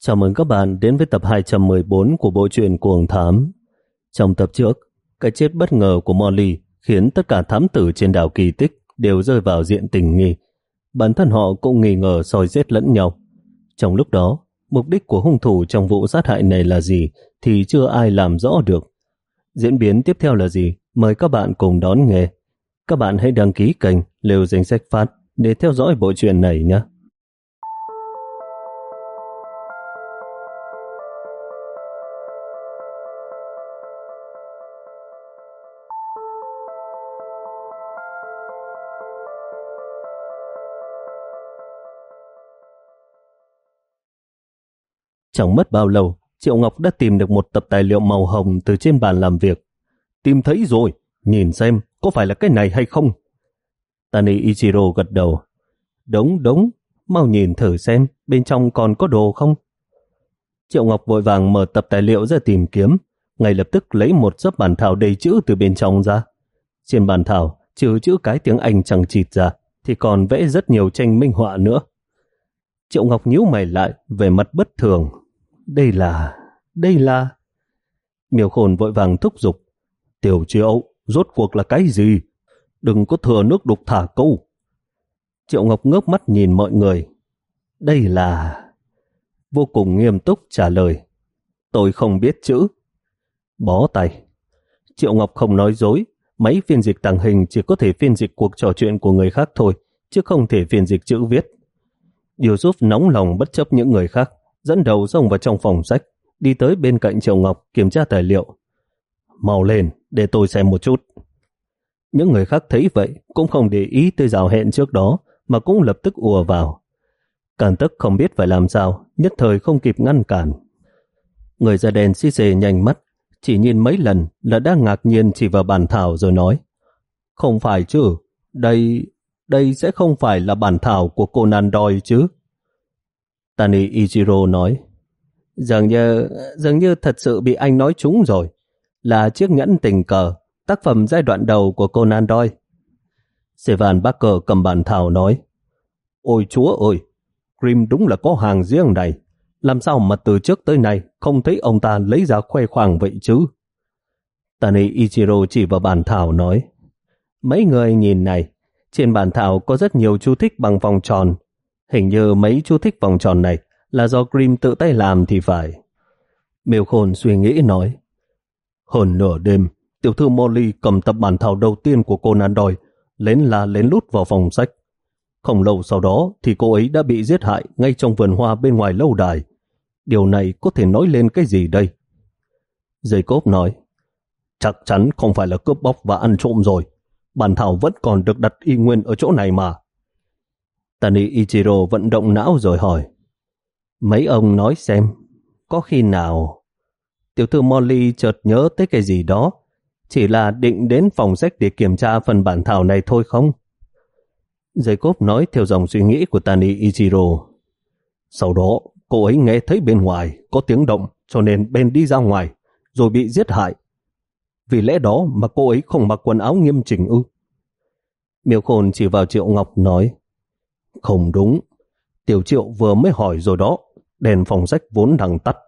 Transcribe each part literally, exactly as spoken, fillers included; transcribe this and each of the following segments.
Chào mừng các bạn đến với tập hai trăm mười bốn của bộ truyện Cuồng Thám. Trong tập trước, cái chết bất ngờ của Molly khiến tất cả thám tử trên đảo Kỳ Tích đều rơi vào diện tình nghi. Bản thân họ cũng nghi ngờ soi giết lẫn nhau. Trong lúc đó, mục đích của hung thủ trong vụ sát hại này là gì thì chưa ai làm rõ được. Diễn biến tiếp theo là gì? Mời các bạn cùng đón nghe. Các bạn hãy đăng ký kênh Lều Danh Sách Phát để theo dõi bộ truyện này nhé. Chẳng mất bao lâu, Triệu Ngọc đã tìm được một tập tài liệu màu hồng từ trên bàn làm việc. Tìm thấy rồi, nhìn xem có phải là cái này hay không. Tani Ichiro gật đầu. Đúng đúng, mau nhìn thử xem bên trong còn có đồ không. Triệu Ngọc vội vàng mở tập tài liệu ra tìm kiếm, ngay lập tức lấy một xấp bản thảo đầy chữ từ bên trong ra. Trên bản thảo, trừ chữ cái tiếng Anh chằng chịt ra, thì còn vẽ rất nhiều tranh minh họa nữa. Triệu Ngọc nhíu mày lại, về mặt bất thường. Đây là... đây là... Miêu Khôn vội vàng thúc giục. Tiểu Triệu, rốt cuộc là cái gì? Đừng có thừa nước đục thả câu. Triệu Ngọc ngước mắt nhìn mọi người. Đây là... Vô cùng nghiêm túc trả lời. Tôi không biết chữ. Bó tay. Triệu Ngọc không nói dối. Máy phiên dịch tàng hình chỉ có thể phiên dịch cuộc trò chuyện của người khác thôi, chứ không thể phiên dịch chữ viết. Yusuf nóng lòng bất chấp những người khác, dẫn đầu xông vào trong phòng sách, đi tới bên cạnh Triệu Ngọc kiểm tra tài liệu. Mau lên, để tôi xem một chút. Những người khác thấy vậy, cũng không để ý tới rào hẹn trước đó, mà cũng lập tức ùa vào. Càn Tức không biết phải làm sao, nhất thời không kịp ngăn cản. Người da đen xì xề nhanh mắt, chỉ nhìn mấy lần là đã ngạc nhiên chỉ vào bản thảo rồi nói. Không phải chứ, đây... đây sẽ không phải là bản thảo của Conan Doyle chứ? Tani Ichiro nói. Dường như, dường như thật sự bị anh nói trúng rồi. Là chiếc nhẫn tình cờ, tác phẩm giai đoạn đầu của Conan Doyle. Sevan Barker cầm bản thảo nói. Ôi chúa ơi, Grimm đúng là có hàng riêng này. Làm sao mà từ trước tới nay không thấy ông ta lấy ra khoe khoang vậy chứ? Tani Ichiro chỉ vào bản thảo nói. Mấy người nhìn này. Trên bản thảo có rất nhiều chú thích bằng vòng tròn. Hình như mấy chú thích vòng tròn này là do Grimm tự tay làm thì phải. Miêu Khôn suy nghĩ nói. Hơn nửa đêm, tiểu thư Molly cầm tập bản thảo đầu tiên của Conan Doyle, lén la lén lút vào phòng sách. Không lâu sau đó thì cô ấy đã bị giết hại ngay trong vườn hoa bên ngoài lâu đài. Điều này có thể nói lên cái gì đây? Jacob nói. Chắc chắn không phải là cướp bóc và ăn trộm rồi. Bản thảo vẫn còn được đặt y nguyên ở chỗ này mà. Tani Ichiro vận động não rồi hỏi. Mấy ông nói xem, có khi nào... Tiểu thư Molly chợt nhớ tới cái gì đó, chỉ là định đến phòng sách để kiểm tra phần bản thảo này thôi không? Jacob nói theo dòng suy nghĩ của Tani Ichiro. Sau đó, cô ấy nghe thấy bên ngoài có tiếng động, cho nên bên đi ra ngoài, rồi bị giết hại. Vì lẽ đó mà cô ấy không mặc quần áo nghiêm chỉnh ư? Miêu Khôn chỉ vào Triệu Ngọc nói. Không đúng, Tiểu Triệu vừa mới hỏi rồi đó, đèn phòng sách vốn đang tắt.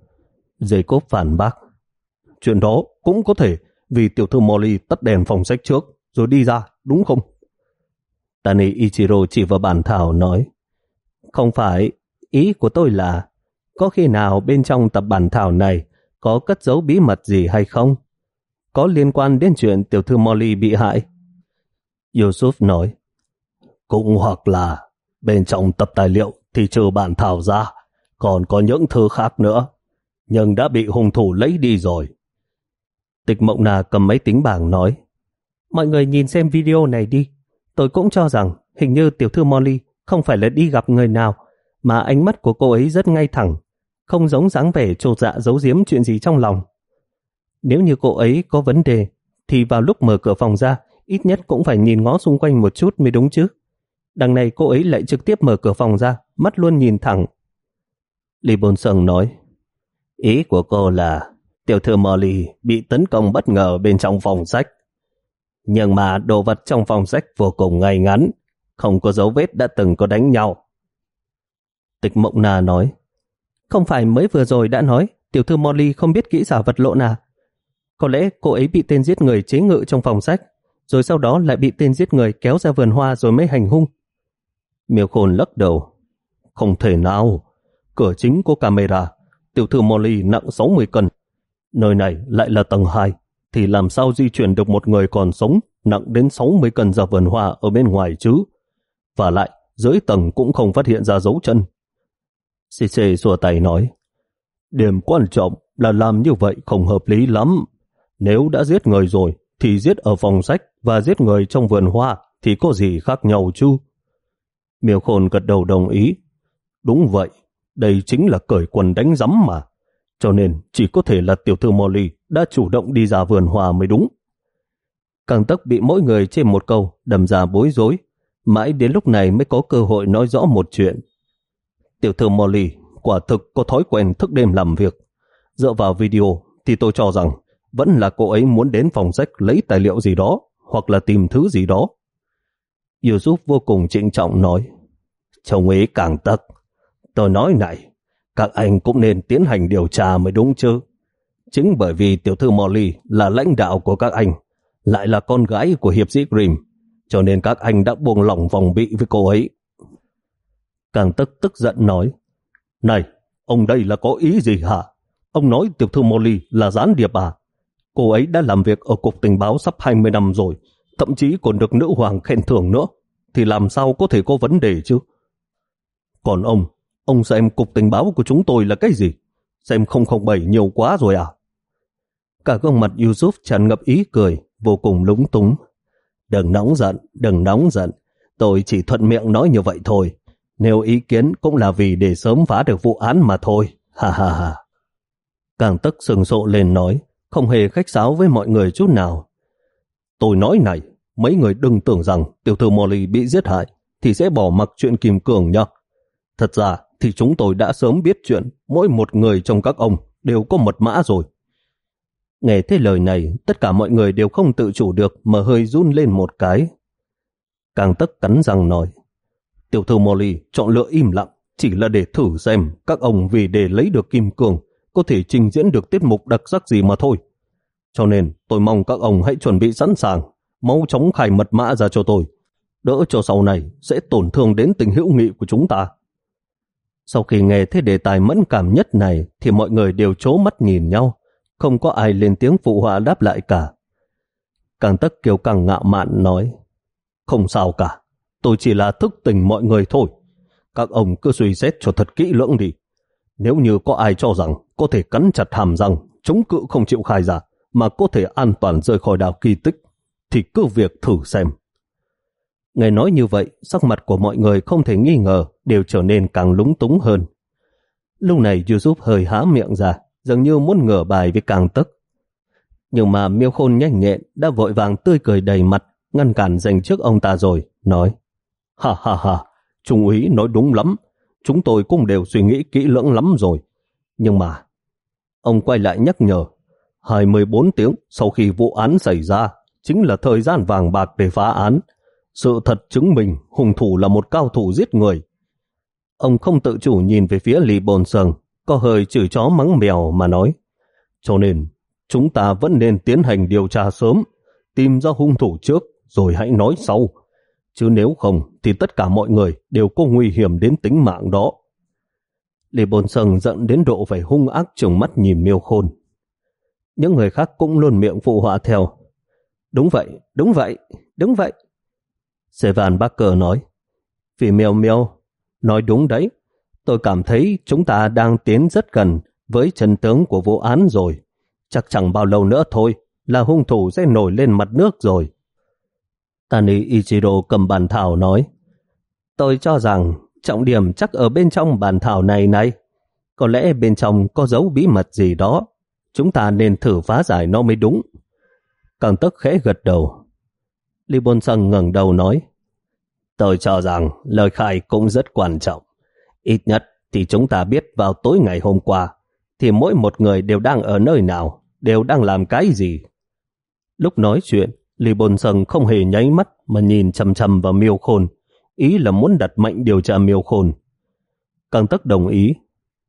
Jacob phản bác. Chuyện đó cũng có thể vì tiểu thư Molly tắt đèn phòng sách trước rồi đi ra, đúng không? Tani Ichiro chỉ vào bản thảo nói. Không phải, ý của tôi là có khi nào bên trong tập bản thảo này có cất giấu bí mật gì hay không? Có liên quan đến chuyện tiểu thư Molly bị hại? Yusuf nói. Cũng hoặc là bên trong tập tài liệu thì trừ bản thảo ra, còn có những thứ khác nữa, nhưng đã bị hung thủ lấy đi rồi. Tịch Mộng Na cầm máy tính bảng nói. Mọi người nhìn xem video này đi. Tôi cũng cho rằng hình như tiểu thư Molly không phải là đi gặp người nào, mà ánh mắt của cô ấy rất ngay thẳng, không giống dáng vẻ chột dạ giấu giếm chuyện gì trong lòng. Nếu như cô ấy có vấn đề, thì vào lúc mở cửa phòng ra, ít nhất cũng phải nhìn ngó xung quanh một chút mới đúng chứ. Đằng này cô ấy lại trực tiếp mở cửa phòng ra, mắt luôn nhìn thẳng. Lý Bôn Sâng nói. Ý của cô là tiểu thư Molly bị tấn công bất ngờ bên trong phòng sách. Nhưng mà đồ vật trong phòng sách vô cùng ngay ngắn, không có dấu vết đã từng có đánh nhau. Tịch Mộng Na nói. Không phải mới vừa rồi đã nói tiểu thư Molly không biết kỹ xảo vật lộn à? Có lẽ cô ấy bị tên giết người chế ngự trong phòng sách, rồi sau đó lại bị tên giết người kéo ra vườn hoa rồi mới hành hung. Miêu Khôn lắc đầu. Không thể nào. Cửa chính có camera. Tiểu thư Molly nặng sáu mươi cân. Nơi này lại là tầng hai, thì làm sao di chuyển được một người còn sống nặng đến sáu mươi cân ra vườn hoa ở bên ngoài chứ? Và lại, dưới tầng cũng không phát hiện ra dấu chân. xê xê xua tay nói, điểm quan trọng là làm như vậy không hợp lý lắm. Nếu đã giết người rồi, thì giết ở phòng sách và giết người trong vườn hoa thì có gì khác nhau chứ? Miêu Khôn gật đầu đồng ý. Đúng vậy, đây chính là cởi quần đánh rắm mà. Cho nên chỉ có thể là tiểu thư Molly đã chủ động đi ra vườn hoa mới đúng. Càng Tấc bị mỗi người chê một câu đâm ra bối rối. Mãi đến lúc này mới có cơ hội nói rõ một chuyện. Tiểu thư Molly quả thực có thói quen thức đêm làm việc. Dựa vào video thì tôi cho rằng vẫn là cô ấy muốn đến phòng sách lấy tài liệu gì đó hoặc là tìm thứ gì đó. Yusuf vô cùng trịnh trọng nói, chồng ấy Càng Tấc, tôi nói này, các anh cũng nên tiến hành điều tra mới đúng chứ. Chính bởi vì tiểu thư Molly là lãnh đạo của các anh, lại là con gái của hiệp sĩ Grimm, cho nên các anh đã buông lỏng phòng bị với cô ấy. Càng Tấc tức giận nói, này, ông đây là có ý gì hả? Ông nói tiểu thư Molly là gián điệp à? Cô ấy đã làm việc ở cục tình báo sắp hai mươi năm rồi, thậm chí còn được nữ hoàng khen thưởng nữa, thì làm sao có thể có vấn đề chứ? Còn ông, ông xem cục tình báo của chúng tôi là cái gì? Xem không không bảy nhiều quá rồi à? Cả gương mặt Yusuf tràn ngập ý cười, vô cùng lúng túng. Đừng nóng giận, đừng nóng giận. Tôi chỉ thuận miệng nói như vậy thôi. Nếu ý kiến cũng là vì để sớm phá được vụ án mà thôi. Ha ha ha. Càng Tấc sừng sộ lên nói, không hề khách sáo với mọi người chút nào. Tôi nói này, mấy người đừng tưởng rằng tiểu thư Molly bị giết hại thì sẽ bỏ mặc chuyện Kim Cương nhá. Thật ra thì chúng tôi đã sớm biết chuyện mỗi một người trong các ông đều có mật mã rồi. Nghe thế lời này, tất cả mọi người đều không tự chủ được mà hơi run lên một cái. Càng Tấc cắn răng nói, tiểu thư Molly chọn lựa im lặng chỉ là để thử xem các ông vì để lấy được Kim Cương có thể trình diễn được tiết mục đặc sắc gì mà thôi. Cho nên tôi mong các ông hãy chuẩn bị sẵn sàng, mau chóng khai mật mã ra cho tôi, đỡ cho sau này sẽ tổn thương đến tình hữu nghị của chúng ta. Sau khi nghe thế đề tài mẫn cảm nhất này thì mọi người đều trố mắt nhìn nhau, không có ai lên tiếng phụ họa đáp lại cả. Càng Tấc kiêu càng ngạo mạn nói, không sao cả, tôi chỉ là thức tỉnh mọi người thôi. Các ông cứ suy xét cho thật kỹ lưỡng đi. Nếu như có ai cho rằng có thể cắn chặt hàm răng, chống cự không chịu khai ra mà có thể an toàn rời khỏi đảo Kỳ Tích, thì cứ việc thử xem. Nghe nói như vậy, sắc mặt của mọi người không thể nghi ngờ đều trở nên càng lúng túng hơn. Lúc này Yusuf hơi há miệng ra, dường như muốn ngửa bài với Càng Tấc. Nhưng mà Miêu Khôn nhanh nhẹn đã vội vàng tươi cười đầy mặt, ngăn cản giành trước ông ta rồi, nói, ha ha ha, Trung úy nói đúng lắm, chúng tôi cũng đều suy nghĩ kỹ lưỡng lắm rồi. Nhưng mà, ông quay lại nhắc nhở, hai mươi bốn tiếng sau khi vụ án xảy ra, chính là thời gian vàng bạc để phá án. Sự thật chứng minh hung thủ là một cao thủ giết người. Ông không tự chủ nhìn về phía Lý Bồn Sơn, có hơi chửi chó mắng mèo mà nói, cho nên chúng ta vẫn nên tiến hành điều tra sớm, tìm ra hung thủ trước rồi hãy nói sau. Chứ nếu không thì tất cả mọi người đều có nguy hiểm đến tính mạng đó. Lý Bồn Sơn giận đến độ phải hung ác trừng mắt nhìn Miêu Khôn. Những người khác cũng luôn miệng phụ họa theo. Đúng vậy, đúng vậy, đúng vậy. Sevan Barker nói, vì Miêu Miêu nói đúng đấy. Tôi cảm thấy chúng ta đang tiến rất gần với chân tướng của vụ án rồi. Chắc chẳng bao lâu nữa thôi là hung thủ sẽ nổi lên mặt nước rồi. Tani Ichiro cầm bản thảo nói, tôi cho rằng trọng điểm chắc ở bên trong bản thảo này này. Có lẽ bên trong có dấu bí mật gì đó. Chúng ta nên thử phá giải nó mới đúng. Càng Tấc khẽ gật đầu. Lý Bôn Săng ngẩng đầu nói, tôi cho rằng lời khai cũng rất quan trọng. Ít nhất thì chúng ta biết vào tối ngày hôm qua thì mỗi một người đều đang ở nơi nào, đều đang làm cái gì. Lúc nói chuyện, Lý Bôn Săng không hề nháy mắt mà nhìn chằm chằm vào Miêu Khôn, ý là muốn đặt mạnh điều tra Miêu Khôn. Càng Tấc đồng ý.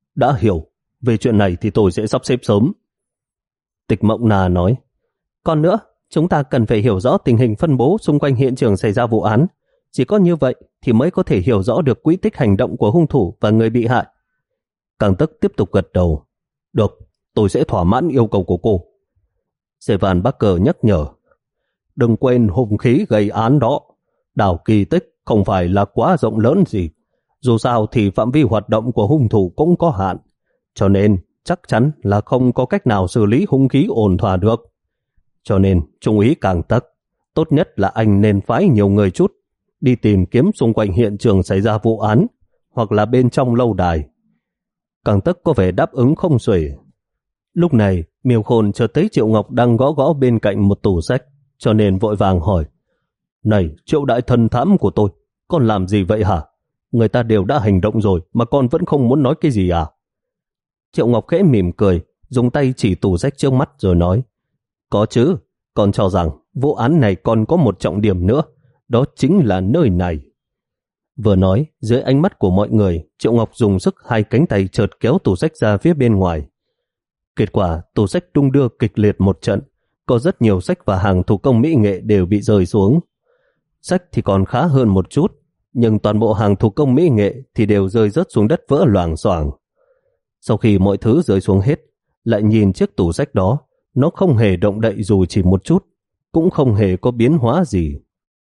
Đã hiểu, về chuyện này thì tôi sẽ sắp xếp sớm. Tịch Mộng Na nói, còn nữa, chúng ta cần phải hiểu rõ tình hình phân bố xung quanh hiện trường xảy ra vụ án. Chỉ có như vậy thì mới có thể hiểu rõ được quỹ tích hành động của hung thủ và người bị hại. Càng Tức tiếp tục gật đầu. Được, tôi sẽ thỏa mãn yêu cầu của cô. Sevan Barker nhắc nhở, đừng quên hung khí gây án đó. Đảo kỳ tích không phải là quá rộng lớn gì. Dù sao thì phạm vi hoạt động của hung thủ cũng có hạn, cho nên chắc chắn là không có cách nào xử lý hung khí ổn thỏa được. Cho nên, Trung úy Càng Tắc, tốt nhất là anh nên phái nhiều người chút, đi tìm kiếm xung quanh hiện trường xảy ra vụ án, hoặc là bên trong lâu đài. Càng Tắc có vẻ đáp ứng không xuể. Lúc này, Miêu Khôn chợt thấy Triệu Ngọc đang gõ gõ bên cạnh một tủ sách, cho nên vội vàng hỏi, này, Triệu đại thần thám của tôi, con làm gì vậy hả? Người ta đều đã hành động rồi mà con vẫn không muốn nói cái gì à? Triệu Ngọc khẽ mỉm cười, dùng tay chỉ tủ sách trước mắt rồi nói, có chứ, con cho rằng vụ án này còn có một trọng điểm nữa, đó chính là nơi này. Vừa nói, dưới ánh mắt của mọi người, Triệu Ngọc dùng sức hai cánh tay chợt kéo tủ sách ra phía bên ngoài. Kết quả, tủ sách đung đưa kịch liệt một trận, có rất nhiều sách và hàng thủ công mỹ nghệ đều bị rơi xuống. Sách thì còn khá hơn một chút, nhưng toàn bộ hàng thủ công mỹ nghệ thì đều rơi rớt xuống đất vỡ loảng xoảng. Sau khi mọi thứ rơi xuống hết, lại nhìn chiếc tủ sách đó, nó không hề động đậy dù chỉ một chút, cũng không hề có biến hóa gì.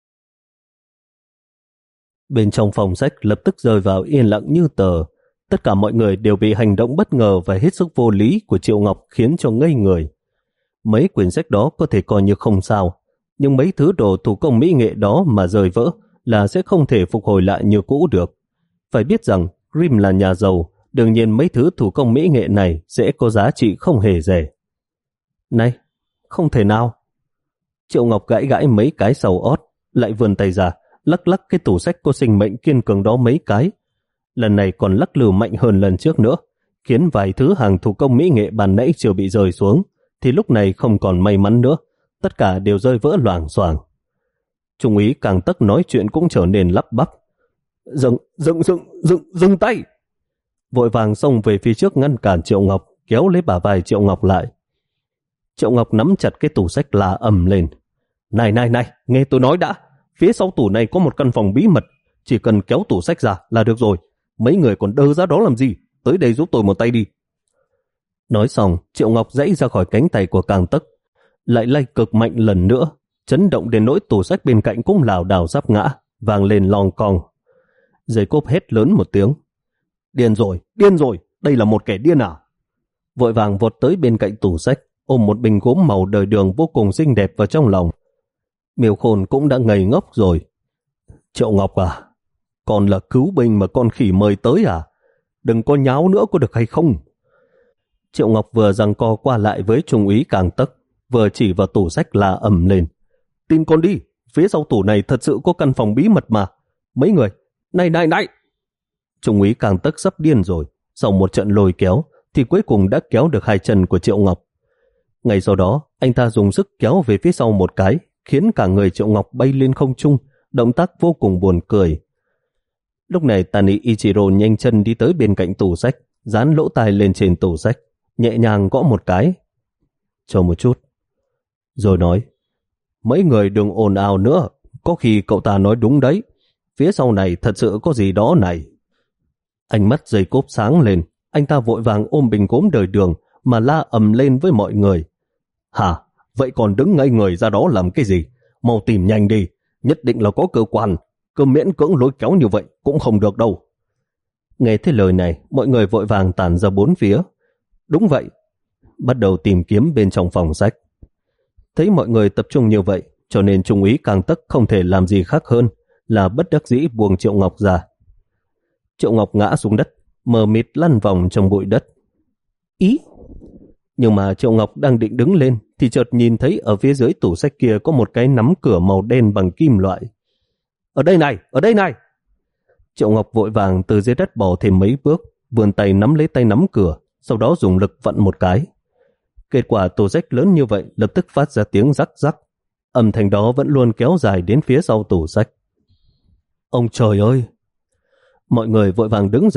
Bên trong phòng sách lập tức rơi vào yên lặng như tờ. Tất cả mọi người đều bị hành động bất ngờ và hết sức vô lý của Triệu Ngọc khiến cho ngây người. Mấy quyển sách đó có thể coi như không sao, nhưng mấy thứ đồ thủ công mỹ nghệ đó mà rơi vỡ là sẽ không thể phục hồi lại như cũ được. Phải biết rằng Grimm là nhà giàu, đương nhiên mấy thứ thủ công mỹ nghệ này sẽ có giá trị không hề rẻ. Này, không thể nào. Triệu Ngọc gãi gãi mấy cái sầu ót, lại vươn tay ra, lắc lắc cái tủ sách có sinh mệnh kiên cường đó mấy cái. Lần này còn lắc lư mạnh hơn lần trước nữa, khiến vài thứ hàng thủ công mỹ nghệ ban nãy chưa bị rơi xuống, thì lúc này không còn may mắn nữa, tất cả đều rơi vỡ loảng xoảng. Trung úy Càng Tắc nói chuyện cũng trở nên lắp bắp. Dừng, dừng, dừng, dừng, dừng tay! Vội vàng xông về phía trước ngăn cản Triệu Ngọc, kéo lấy bả vai Triệu Ngọc lại. Triệu Ngọc nắm chặt cái tủ sách la ầm lên. Này này này, nghe tôi nói đã, phía sau tủ này có một căn phòng bí mật, chỉ cần kéo tủ sách ra là được rồi. Mấy người còn đơ ra đó làm gì? Tới đây giúp tôi một tay đi. Nói xong, Triệu Ngọc giãy ra khỏi cánh tay của Càng Tắc, lại lay cực mạnh lần nữa, chấn động đến nỗi tủ sách bên cạnh cũng lảo đảo sắp ngã, vang lên lon cong. Giày cốp hét lớn một tiếng. Điên rồi, điên rồi, đây là một kẻ điên à? Vội vàng vọt tới bên cạnh tủ sách, ôm một bình gốm màu đời đường vô cùng xinh đẹp vào trong lòng. Miêu Khôn cũng đã ngây ngốc rồi. Triệu Ngọc à, còn là cứu binh mà con khỉ mời tới à? Đừng có nháo nữa có được hay không? Triệu Ngọc vừa giằng co qua lại với Trung úy Càng Tắc, vừa chỉ vào tủ sách la ầm lên. Tin con đi, phía sau tủ này thật sự có căn phòng bí mật mà. Mấy người, này này này! Trung úy Càng Tắc sắp điên rồi, sau một trận lôi kéo thì cuối cùng đã kéo được hai chân của Triệu Ngọc. Ngay sau đó, anh ta dùng sức kéo về phía sau một cái, khiến cả người Triệu Ngọc bay lên không trung, động tác vô cùng buồn cười. Lúc này Tani Ichiro nhanh chân đi tới bên cạnh tủ sách, dán lỗ tai lên trên tủ sách, nhẹ nhàng gõ một cái. Chờ một chút. Rồi nói, mấy người đừng ồn ào nữa, có khi cậu ta nói đúng đấy, phía sau này thật sự có gì đó này. Ánh mắt giày cốp sáng lên, anh ta vội vàng ôm bình gốm đời đường mà la ầm lên với mọi người. Hả? Vậy còn đứng ngây người ra đó làm cái gì? Mau tìm nhanh đi, nhất định là có cơ quan, cứ miễn cưỡng lôi kéo như vậy cũng không được đâu. Nghe thấy lời này, mọi người vội vàng tản ra bốn phía. Đúng vậy, bắt đầu tìm kiếm bên trong phòng sách. Thấy mọi người tập trung như vậy, cho nên Trung úy Càng Tắc không thể làm gì khác hơn là bất đắc dĩ buông Triệu Ngọc ra. Triệu Ngọc ngã xuống đất, mờ mịt lăn vòng trong bụi đất. Ý! Nhưng mà Triệu Ngọc đang định đứng lên thì chợt nhìn thấy ở phía dưới tủ sách kia có một cái nắm cửa màu đen bằng kim loại. Ở đây này, ở đây này! Triệu Ngọc vội vàng từ dưới đất bò thêm mấy bước, vươn tay nắm lấy tay nắm cửa, sau đó dùng lực vặn một cái. Kết quả tủ sách lớn như vậy lập tức phát ra tiếng rắc rắc. Âm thanh đó vẫn luôn kéo dài đến phía sau tủ sách. Ông trời ơi! Mọi người vội vàng đứng dậy,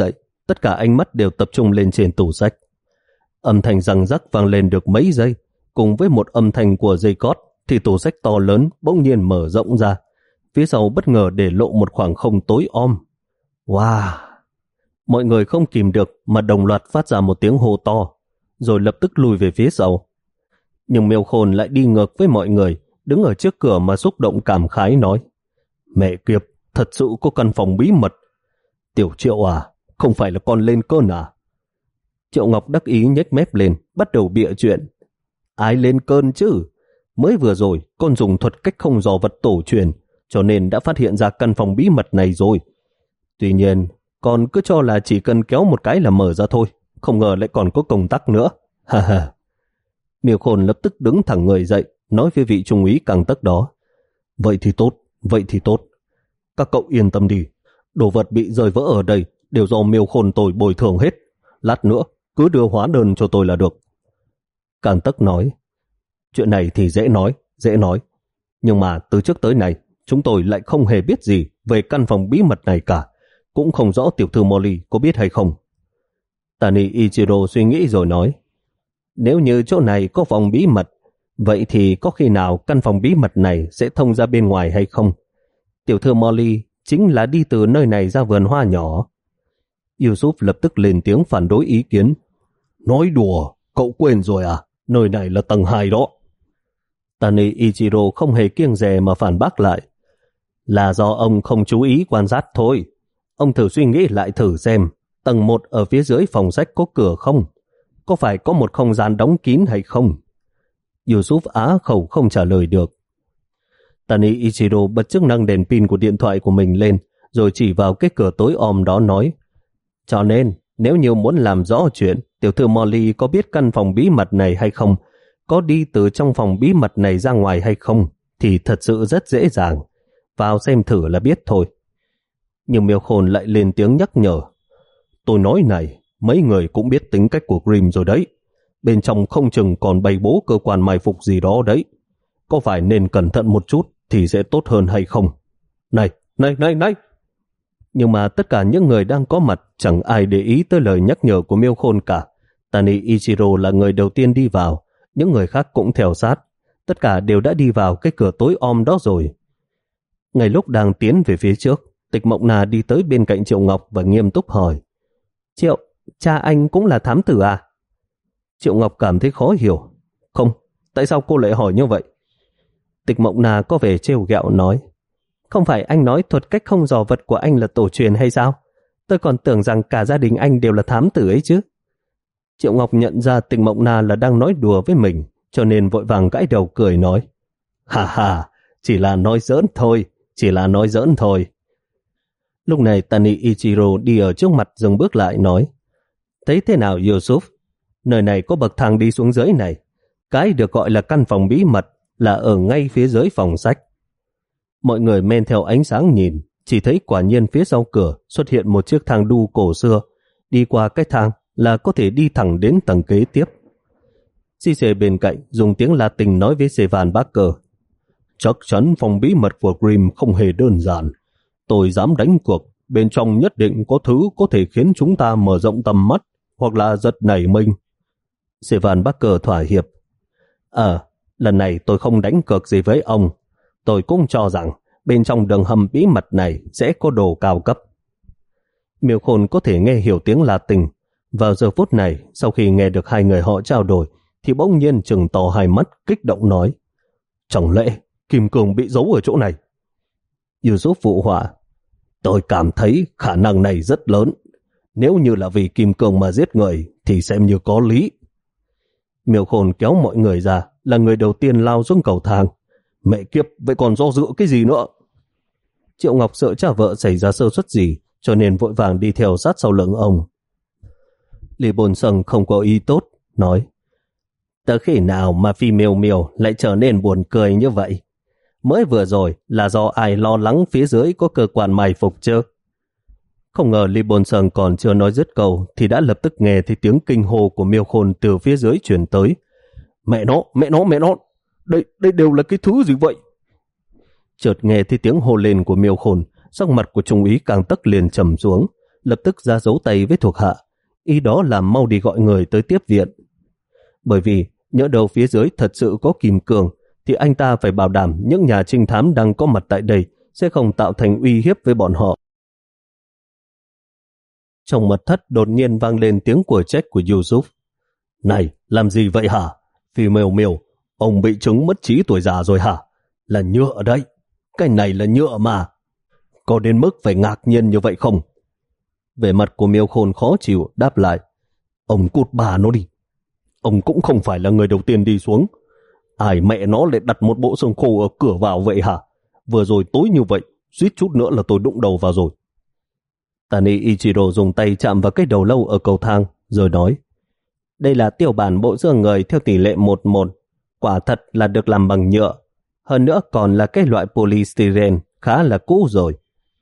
tất cả ánh mắt đều tập trung lên trên tủ sách. Âm thanh răng rắc vang lên được mấy giây, cùng với một âm thanh của dây cót thì tủ sách to lớn bỗng nhiên mở rộng ra. Phía sau bất ngờ để lộ một khoảng không tối om. Wow! Mọi người không kìm được mà đồng loạt phát ra một tiếng hô to, rồi lập tức lùi về phía sau. Nhưng Miêu Khôn lại đi ngược với mọi người, đứng ở trước cửa mà xúc động cảm khái nói: Mẹ kiếp, thật sự có căn phòng bí mật. Tiểu Triệu à, không phải là con lên cơn à? Triệu Ngọc đắc ý nhếch mép lên, bắt đầu bịa chuyện. Ai lên cơn chứ? Mới vừa rồi, con dùng thuật cách không dò vật tổ truyền, cho nên đã phát hiện ra căn phòng bí mật này rồi. Tuy nhiên, con cứ cho là chỉ cần kéo một cái là mở ra thôi, không ngờ lại còn có công tắc nữa. Ha ha. Miêu Khôn lập tức đứng thẳng người dậy, nói với vị trung úy Càng Tấc đó: Vậy thì tốt, vậy thì tốt. Các cậu yên tâm đi, đồ vật bị rơi vỡ ở đây đều do Miêu Khôn tôi bồi thường hết. Lát nữa, cứ đưa hóa đơn cho tôi là được. Càng Tấc nói: Chuyện này thì dễ nói, dễ nói. Nhưng mà từ trước tới nay, chúng tôi lại không hề biết gì về căn phòng bí mật này cả. Cũng không rõ tiểu thư Molly có biết hay không. Tani Ichiro suy nghĩ rồi nói: Nếu như chỗ này có phòng bí mật, vậy thì có khi nào căn phòng bí mật này sẽ thông ra bên ngoài hay không? Tiểu thư Molly chính là đi từ nơi này ra vườn hoa nhỏ. Yusuf lập tức lên tiếng phản đối ý kiến. Nói đùa, cậu quên rồi à? Nơi này là tầng hai đó. Tani Ichiro không hề kiêng dè mà phản bác lại. Là do ông không chú ý quan sát thôi. Ông thử suy nghĩ lại thử xem, tầng một ở phía dưới phòng sách có cửa không? Có phải có một không gian đóng kín hay không? Yusuf á khẩu không trả lời được. Tani Ichiro bật chức năng đèn pin của điện thoại của mình lên, rồi chỉ vào cái cửa tối om đó nói: Cho nên, nếu như muốn làm rõ chuyện tiểu thư Molly có biết căn phòng bí mật này hay không, có đi từ trong phòng bí mật này ra ngoài hay không, thì thật sự rất dễ dàng. Vào xem thử là biết thôi. Nhưng Miêu Khôn lại lên tiếng nhắc nhở: Tôi nói này, mấy người cũng biết tính cách của Grimm rồi đấy. Bên trong không chừng còn bày bố cơ quan mai phục gì đó đấy. Có phải nên cẩn thận một chút thì sẽ tốt hơn hay không? Này, này, này, này! Nhưng mà tất cả những người đang có mặt chẳng ai để ý tới lời nhắc nhở của Miêu Khôn cả. Tani Ichiro là người đầu tiên đi vào, những người khác cũng theo sát. Tất cả đều đã đi vào cái cửa tối om đó rồi. Ngay lúc đang tiến về phía trước, Tịch Mộng Na đi tới bên cạnh Triệu Ngọc và nghiêm túc hỏi: Triệu, cha anh cũng là thám tử à? Triệu Ngọc cảm thấy khó hiểu. Không, tại sao cô lại hỏi như vậy? Tịch Mộng Na có vẻ trêu ghẹo nói: Không phải anh nói thuật cách không dò vật của anh là tổ truyền hay sao? Tôi còn tưởng rằng cả gia đình anh đều là thám tử ấy chứ. Triệu Ngọc nhận ra Tịch Mộng Na là đang nói đùa với mình, cho nên vội vàng gãi đầu cười nói: Hà hà, chỉ là nói giỡn thôi, chỉ là nói giỡn thôi. Lúc này Tani Ichiro đi ở trước mặt dừng bước lại nói: Thấy thế nào Yusuf? Nơi này có bậc thang đi xuống dưới này. Cái được gọi là căn phòng bí mật là ở ngay phía dưới phòng sách. Mọi người men theo ánh sáng nhìn, chỉ thấy quả nhiên phía sau cửa xuất hiện một chiếc thang đu cổ xưa. Đi qua cái thang là có thể đi thẳng đến tầng kế tiếp. Cisse bên cạnh dùng tiếng Latin nói với Sevan Barker: Chắc chắn phòng bí mật của Grimm không hề đơn giản. Tôi dám đánh cuộc, bên trong nhất định có thứ có thể khiến chúng ta mở rộng tầm mắt, hoặc là giật nảy mình. Sevan Barker thỏa hiệp: Ờ, lần này tôi không đánh cược gì với ông. Tôi cũng cho rằng bên trong đường hầm bí mật này sẽ có đồ cao cấp. Miêu Khôn có thể nghe hiểu tiếng Latin. Vào giờ phút này, sau khi nghe được hai người họ trao đổi, thì bỗng nhiên trừng to hai mắt, kích động nói: Chẳng lẽ kim cương bị giấu ở chỗ này? Yusuf phụ họa: Tôi cảm thấy khả năng này rất lớn. Nếu như là vì kim cương mà giết người thì xem như có lý. Miêu Khôn kéo mọi người ra, là người đầu tiên lao xuống cầu thang. Mẹ kiếp, vậy còn do dự cái gì nữa? Triệu Ngọc sợ cha vợ xảy ra sơ suất gì, cho nên vội vàng đi theo sát sau lưng ông. Lý Bồn Sâng không có ý tốt, nói: Tới khi nào mà Phi Miêu Miêu lại trở nên buồn cười như vậy? Mới vừa rồi là do ai lo lắng phía dưới có cơ quan mai phục chứ? Không ngờ Lý Bồn Sâng còn chưa nói dứt câu thì đã lập tức nghe thấy tiếng kinh hô của Miêu Khôn từ phía dưới truyền tới. Mẹ nó, mẹ nó, mẹ nó! Đây, đây đều là cái thứ gì vậy? Chợt nghe thấy tiếng hô lên của Miêu Khôn, sắc mặt của trung úy Càng Tấc liền trầm xuống. lập tức ra dấu tay với thuộc hạ, ý đó là mau đi gọi người tới tiếp viện. Bởi vì nhỡ đầu phía dưới thật sự có kim cương, thì anh ta phải bảo đảm những nhà trinh thám đang có mặt tại đây sẽ không tạo thành uy hiếp với bọn họ. Trong mật thất đột nhiên vang lên tiếng của trách của Yusuf. Này, làm gì vậy hả? Phi miêu miêu, ông bị chứng mất trí tuổi già rồi hả? Là nhựa đấy. Cái này là nhựa mà. Có đến mức phải ngạc nhiên như vậy không? Vẻ mặt của Miêu Khôn khó chịu đáp lại. Ông cút bà nó đi. Ông cũng không phải là người đầu tiên đi xuống. Ai mẹ nó lại đặt một bộ xương khô ở cửa vào vậy hả? Vừa rồi tối như vậy, suýt chút nữa là tôi đụng đầu vào rồi. Tani Ichiro dùng tay chạm vào cái đầu lâu ở cầu thang, rồi nói, đây là tiểu bản bộ xương người theo tỷ lệ một một, quả thật là được làm bằng nhựa. Hơn nữa còn là cái loại polystyrene khá là cũ rồi.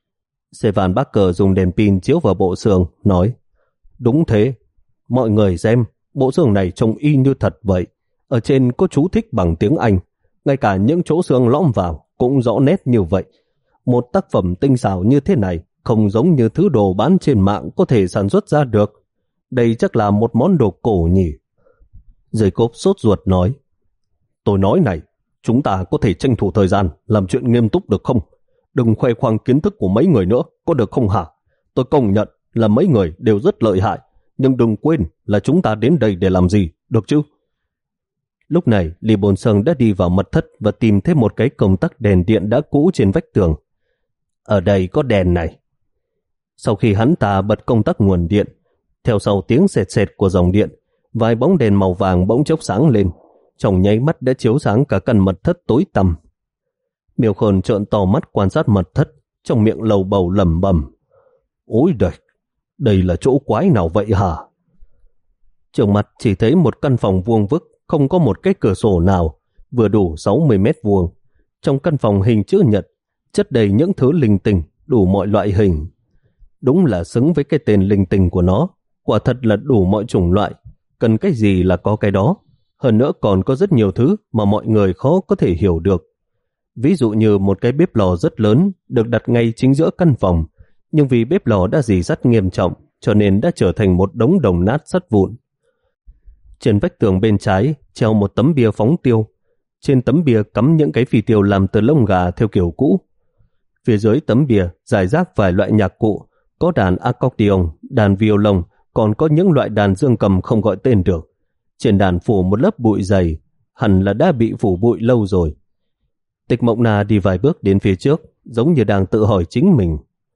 Sevan Barker dùng đèn pin chiếu vào bộ xương, nói, đúng thế, mọi người xem, bộ xương này trông y như thật vậy. Ở trên có chú thích bằng tiếng Anh, ngay cả những chỗ xương lõm vào cũng rõ nét như vậy. Một tác phẩm tinh xảo như thế này không giống như thứ đồ bán trên mạng có thể sản xuất ra được. Đây chắc là một món đồ cổ nhỉ. Jacob sốt ruột nói, tôi nói này, chúng ta có thể tranh thủ thời gian làm chuyện nghiêm túc được không? Đừng khoe khoang kiến thức của mấy người nữa, có được không hả? Tôi công nhận là mấy người đều rất lợi hại, nhưng đừng quên là chúng ta đến đây để làm gì, được chứ? Lúc này, Lý Bồn Sơn đã đi vào mật thất và tìm thấy một cái công tắc đèn điện đã cũ trên vách tường. Ở đây có đèn này. Sau khi hắn ta bật công tắc nguồn điện, theo sau tiếng sệt sệt của dòng điện, vài bóng đèn màu vàng bỗng chốc sáng lên, trong nháy mắt đã chiếu sáng cả căn mật thất tối tăm. Miêu Khôn trợn to mắt quan sát mật thất, trong miệng lầu bầu lẩm bẩm. Ôi đời, đây là chỗ quái nào vậy hả? Trước mặt chỉ thấy một căn phòng vuông vức, không có một cái cửa sổ nào, vừa đủ sáu mươi mét vuông. Trong căn phòng hình chữ nhật, chất đầy những thứ linh tinh, đủ mọi loại hình. Đúng là xứng với cái tên linh tinh của nó, quả thật là đủ mọi chủng loại, cần cái gì là có cái đó. Hơn nữa còn có rất nhiều thứ mà mọi người khó có thể hiểu được. Ví dụ như một cái bếp lò rất lớn được đặt ngay chính giữa căn phòng, nhưng vì bếp lò đã rỉ sắt nghiêm trọng cho nên đã trở thành một đống đồng nát sắt vụn. Trên vách tường bên trái treo một tấm bia phóng tiêu. Trên tấm bia cắm những cái phi tiêu làm từ lông gà theo kiểu cũ. Phía dưới tấm bia rải rác vài loại nhạc cụ, có đàn accordion, đàn violon, còn có những loại đàn dương cầm không gọi tên được. Trên đàn phủ một lớp bụi dày, hẳn là đã bị phủ bụi lâu rồi. Tịch Mộng Na đi vài bước đến phía trước, giống như đang tự hỏi chính mình.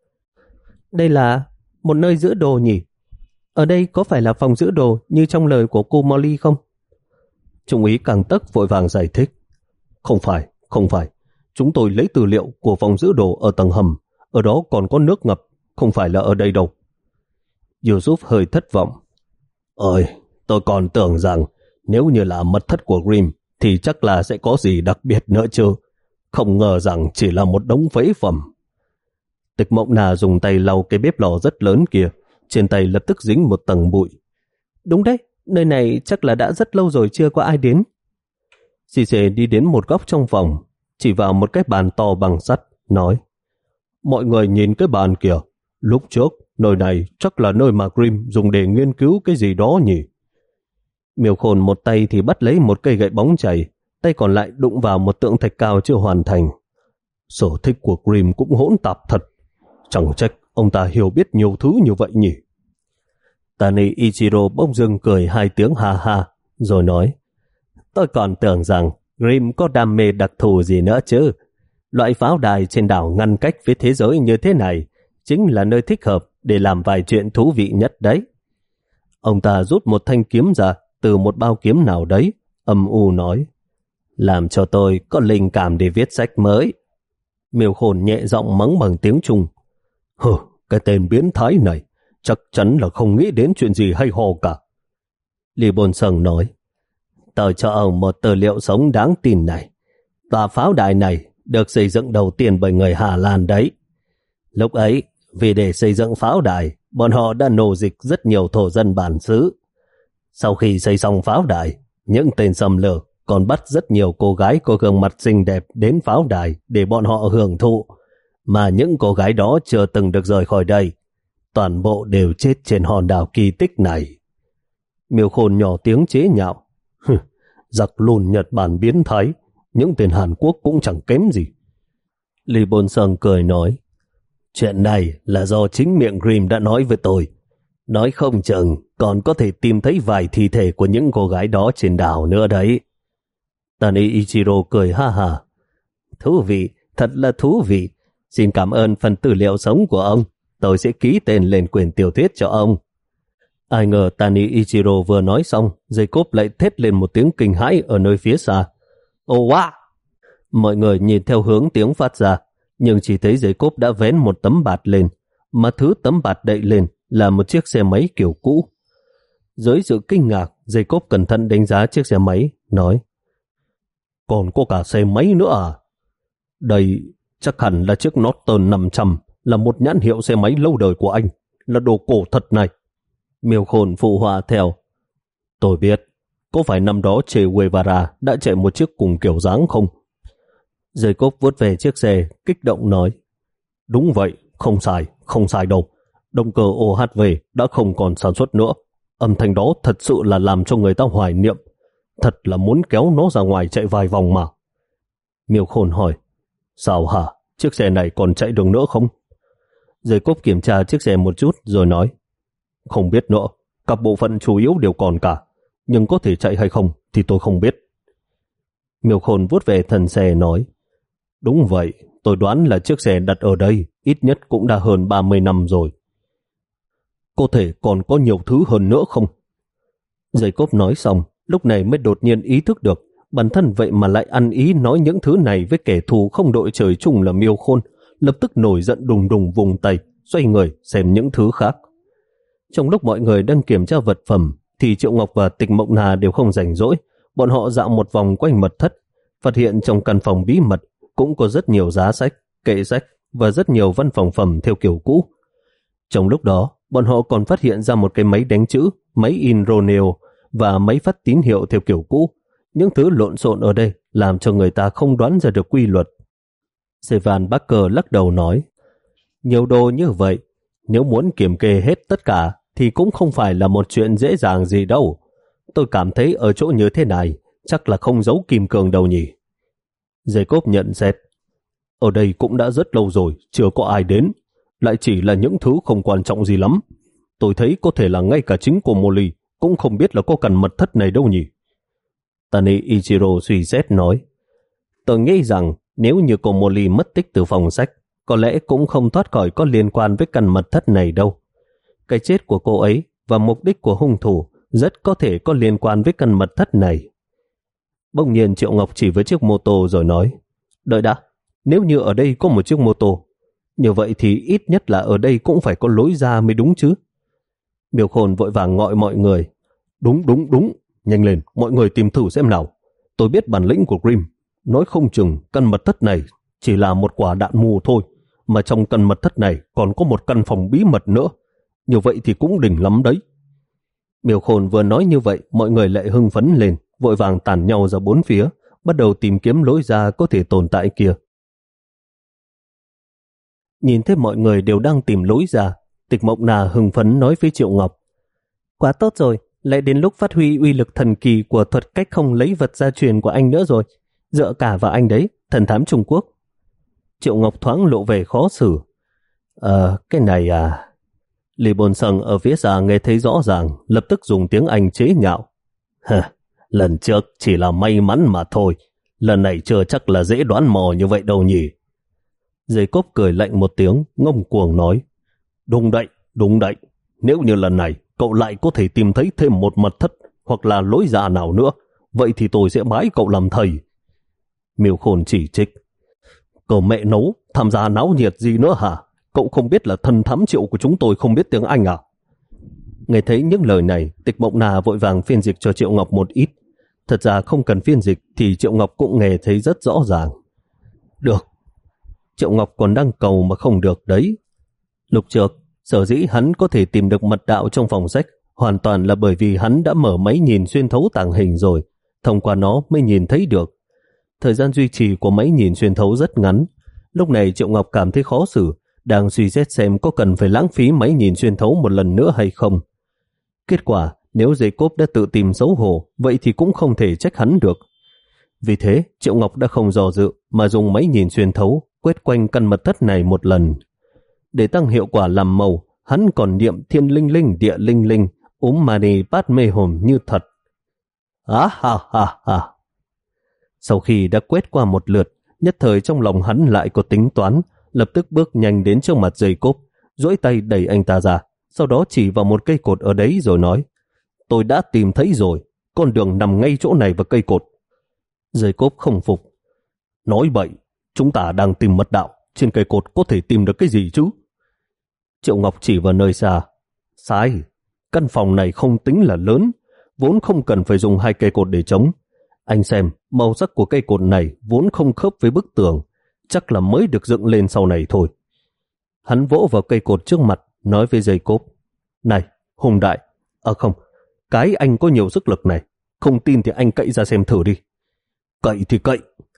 Đây là một nơi giữ đồ nhỉ? Ở đây có phải là phòng giữ đồ như trong lời của cô Molly không? Trung úy Càng Tấc vội vàng giải thích. Không phải, không phải. Chúng tôi lấy tư liệu của phòng giữ đồ ở tầng hầm. Ở đó còn có nước ngập, không phải là ở đây đâu. Yusuf hơi thất vọng. Ơi, tôi còn tưởng rằng nếu như là mật thất của Grimm thì chắc là sẽ có gì đặc biệt nữa chứ. Không ngờ rằng chỉ là một đống phế phẩm. Tịch Mộng Na dùng tay lau cái bếp lò rất lớn kia, trên tay lập tức dính một tầng bụi. Đúng đấy, nơi này chắc là đã rất lâu rồi chưa có ai đến. Dì dề đi đến một góc trong phòng, chỉ vào một cái bàn to bằng sắt, nói: Mọi người nhìn cái bàn kìa, lúc trước nơi này chắc là nơi mà Grimm dùng để nghiên cứu cái gì đó nhỉ. Miêu Khôn một tay thì bắt lấy một cây gậy bóng chày, tay còn lại đụng vào một tượng thạch cao chưa hoàn thành. Sở thích của Grimm cũng hỗn tạp thật, chẳng trách ông ta hiểu biết nhiều thứ như vậy nhỉ. Tani Ichiro bỗng dưng cười hai tiếng ha ha, rồi nói: Tôi còn tưởng rằng Grimm có đam mê đặc thù gì nữa chứ. Loại pháo đài trên đảo ngăn cách với thế giới như thế này chính là nơi thích hợp để làm vài chuyện thú vị nhất đấy. Ông ta rút một thanh kiếm ra từ một bao kiếm nào đấy, âm u nói: Làm cho tôi có linh cảm để viết sách mới. Miêu Khôn nhẹ giọng mắng bằng tiếng Trung: Hừ, cái tên biến thái này chắc chắn là không nghĩ đến chuyện gì hay ho cả. Lý Bồn Sầng nói: Tôi cho ông một tư liệu sống đáng tin này. Tòa pháo đài này được xây dựng đầu tiên bởi người Hà Lan đấy. Lúc ấy, vì để xây dựng pháo đài, bọn họ đã nô dịch rất nhiều thổ dân bản xứ. Sau khi xây xong pháo đài, những tên xâm lược còn bắt rất nhiều cô gái có gương mặt xinh đẹp đến pháo đài để bọn họ hưởng thụ, mà những cô gái đó chưa từng được rời khỏi đây. toàn bộ đều chết trên hòn đảo kỳ tích này. Miêu Khôn nhỏ tiếng chế nhạo. Giặc lùn Nhật Bản biến thái, những tên Hàn Quốc cũng chẳng kém gì. Lee Bôn Sung cười nói, chuyện này là do chính miệng Grimm đã nói với tôi. Nói không chừng còn có thể tìm thấy vài thi thể của những cô gái đó trên đảo nữa đấy. Tani Ichiro cười ha ha. Thú vị, thật là thú vị. Xin cảm ơn phần tư liệu sống của ông. Tôi sẽ ký tên lên quyển tiểu thuyết cho ông. Ai ngờ Tani Ichiro vừa nói xong, Jacob lại thét lên một tiếng kinh hãi ở nơi phía xa. Ô oh, wow! Mọi người nhìn theo hướng tiếng phát ra, nhưng chỉ thấy Jacob đã vén một tấm bạt lên, mà thứ tấm bạt đậy lên là một chiếc xe máy kiểu cũ. Dưới sự kinh ngạc, Jacob cẩn thận đánh giá chiếc xe máy, nói, còn có cả xe máy nữa à? Đây chắc hẳn là chiếc Norton năm trăm, là một nhãn hiệu xe máy lâu đời của anh, là đồ cổ thật này. Miêu Khôn phụ họa theo. Tôi biết, có phải năm đó Che Guevara đã chạy một chiếc cùng kiểu dáng không? Jacob vuốt về chiếc xe, kích động nói, đúng vậy, không sai, không sai đâu. Động cơ ô hát vê đã không còn sản xuất nữa. Âm thanh đó thật sự là làm cho người ta hoài niệm. Thật là muốn kéo nó ra ngoài chạy vài vòng mà. Miêu Khôn hỏi, sao hả? Chiếc xe này còn chạy được nữa không? Jacob kiểm tra chiếc xe một chút rồi nói, không biết nữa, các bộ phận chủ yếu đều còn cả, nhưng có thể chạy hay không thì tôi không biết. Miêu Khôn vuốt về thân xe nói, đúng vậy, tôi đoán là chiếc xe đặt ở đây ít nhất cũng đã hơn ba mươi năm rồi. Có thể còn có nhiều thứ hơn nữa không? Jacob nói xong, lúc này mới đột nhiên ý thức được bản thân vậy mà lại ăn ý nói những thứ này với kẻ thù không đội trời chung là Miêu Khôn, lập tức nổi giận đùng đùng vùng tay, xoay người xem những thứ khác. Trong lúc mọi người đang kiểm tra vật phẩm thì Triệu Ngọc và Tịch Mộng Na đều không rảnh rỗi. Bọn họ dạo một vòng quanh mật thất, phát hiện trong căn phòng bí mật cũng có rất nhiều giá sách, kệ sách và rất nhiều văn phòng phẩm theo kiểu cũ. Trong lúc đó, bọn họ còn phát hiện ra một cái máy đánh chữ, máy in Roneo và máy phát tín hiệu theo kiểu cũ. Những thứ lộn xộn ở đây làm cho người ta không đoán ra được quy luật. Sevan Barker lắc đầu nói, nhiều đồ như vậy, nếu muốn kiểm kê hết tất cả thì cũng không phải là một chuyện dễ dàng gì đâu. Tôi cảm thấy ở chỗ như thế này chắc là không giấu kim cương đâu nhỉ. Jacob nhận xét, ở đây cũng đã rất lâu rồi, chưa có ai đến, lại chỉ là những thứ không quan trọng gì lắm. Tôi thấy có thể là ngay cả chính cô Molly cũng không biết là có căn mật thất này đâu nhỉ. Tani Ichiro suy xét nói, tôi nghĩ rằng nếu như cô Molly mất tích từ phòng sách, có lẽ cũng không thoát khỏi có liên quan với căn mật thất này đâu. Cái chết của cô ấy và mục đích của hung thủ rất có thể có liên quan với căn mật thất này. Bỗng nhiên Triệu Ngọc chỉ với chiếc mô tô rồi nói, đợi đã, nếu như ở đây có một chiếc mô tô, như vậy thì ít nhất là ở đây cũng phải có lối ra mới đúng chứ. Miêu Khôn vội vàng gọi mọi người, đúng đúng đúng, nhanh lên, mọi người tìm thử xem nào. Tôi biết bản lĩnh của Grimm, nói không chừng căn mật thất này chỉ là một quả đạn mù thôi, mà trong căn mật thất này còn có một căn phòng bí mật nữa. Như vậy thì cũng đỉnh lắm đấy. Miêu Khôn vừa nói như vậy, mọi người lại hưng phấn lên, vội vàng tản nhau ra bốn phía, bắt đầu tìm kiếm lối ra có thể tồn tại kia. Nhìn thấy mọi người đều đang tìm lối ra, Tịch Mộng Na hưng phấn nói với Triệu Ngọc, quá tốt rồi, lại đến lúc phát huy uy lực thần kỳ của thuật cách không lấy vật gia truyền của anh nữa rồi, dựa cả vào anh đấy, thần thám Trung Quốc. Triệu Ngọc thoáng lộ vẻ khó xử. Ờ, cái này à... Lý Bồn Sung ở phía xa nghe thấy rõ ràng, lập tức dùng tiếng Anh chế nhạo. Hả, lần trước chỉ là may mắn mà thôi, lần này chưa chắc là dễ đoán mò như vậy đâu nhỉ. Jacob cười lạnh một tiếng, ngông cuồng nói, đúng đấy, đúng đấy, nếu như lần này cậu lại có thể tìm thấy thêm một mật thất hoặc là lối ra nào nữa, vậy thì tôi sẽ bái cậu làm thầy. Miêu Khôn chỉ trích, cậu mẹ nấu, tham gia náo nhiệt gì nữa hả? Cậu không biết là thần thám Triệu của chúng tôi không biết tiếng Anh à? Nghe thấy những lời này, Tịch Mộng Na vội vàng phiên dịch cho Triệu Ngọc một ít. Thật ra không cần phiên dịch thì Triệu Ngọc cũng nghe thấy rất rõ ràng. Được. Triệu Ngọc còn đang cầu mà không được đấy. Lúc trước, sở dĩ hắn có thể tìm được mật đạo trong phòng sách hoàn toàn là bởi vì hắn đã mở máy nhìn xuyên thấu tàng hình rồi, thông qua nó mới nhìn thấy được. Thời gian duy trì của máy nhìn xuyên thấu rất ngắn. Lúc này Triệu Ngọc cảm thấy khó xử, đang suy xét xem có cần phải lãng phí máy nhìn xuyên thấu một lần nữa hay không. Kết quả, nếu Jacob đã tự tìm xấu hổ, vậy thì cũng không thể trách hắn được. Vì thế, Triệu Ngọc đã không dò dự mà dùng máy nhìn xuyên thấu quét quanh căn mật thất này một lần. Để tăng hiệu quả làm màu, hắn còn niệm thiên linh linh địa linh linh, úm mani bát mê hồn như thật. Á ha ha ha. Sau khi đã quét qua một lượt, nhất thời trong lòng hắn lại có tính toán, lập tức bước nhanh đến trước mặt Jacob, duỗi tay đẩy anh ta ra, sau đó chỉ vào một cây cột ở đấy rồi nói: Tôi đã tìm thấy rồi, con đường nằm ngay chỗ này và cây cột. Jacob không phục. Nói bậy, chúng ta đang tìm mật đạo, trên cây cột có thể tìm được cái gì chứ? Triệu Ngọc chỉ vào nơi xa. Sai, căn phòng này không tính là lớn, vốn không cần phải dùng hai cây cột để chống. Anh xem, màu sắc của cây cột này vốn không khớp với bức tường, chắc là mới được dựng lên sau này thôi. Hắn vỗ vào cây cột trước mặt, nói với Jacob: Này, Hùng Đại, à không, cái anh có nhiều sức lực này, không tin thì anh cậy ra xem thử đi. Cậy thì cậy.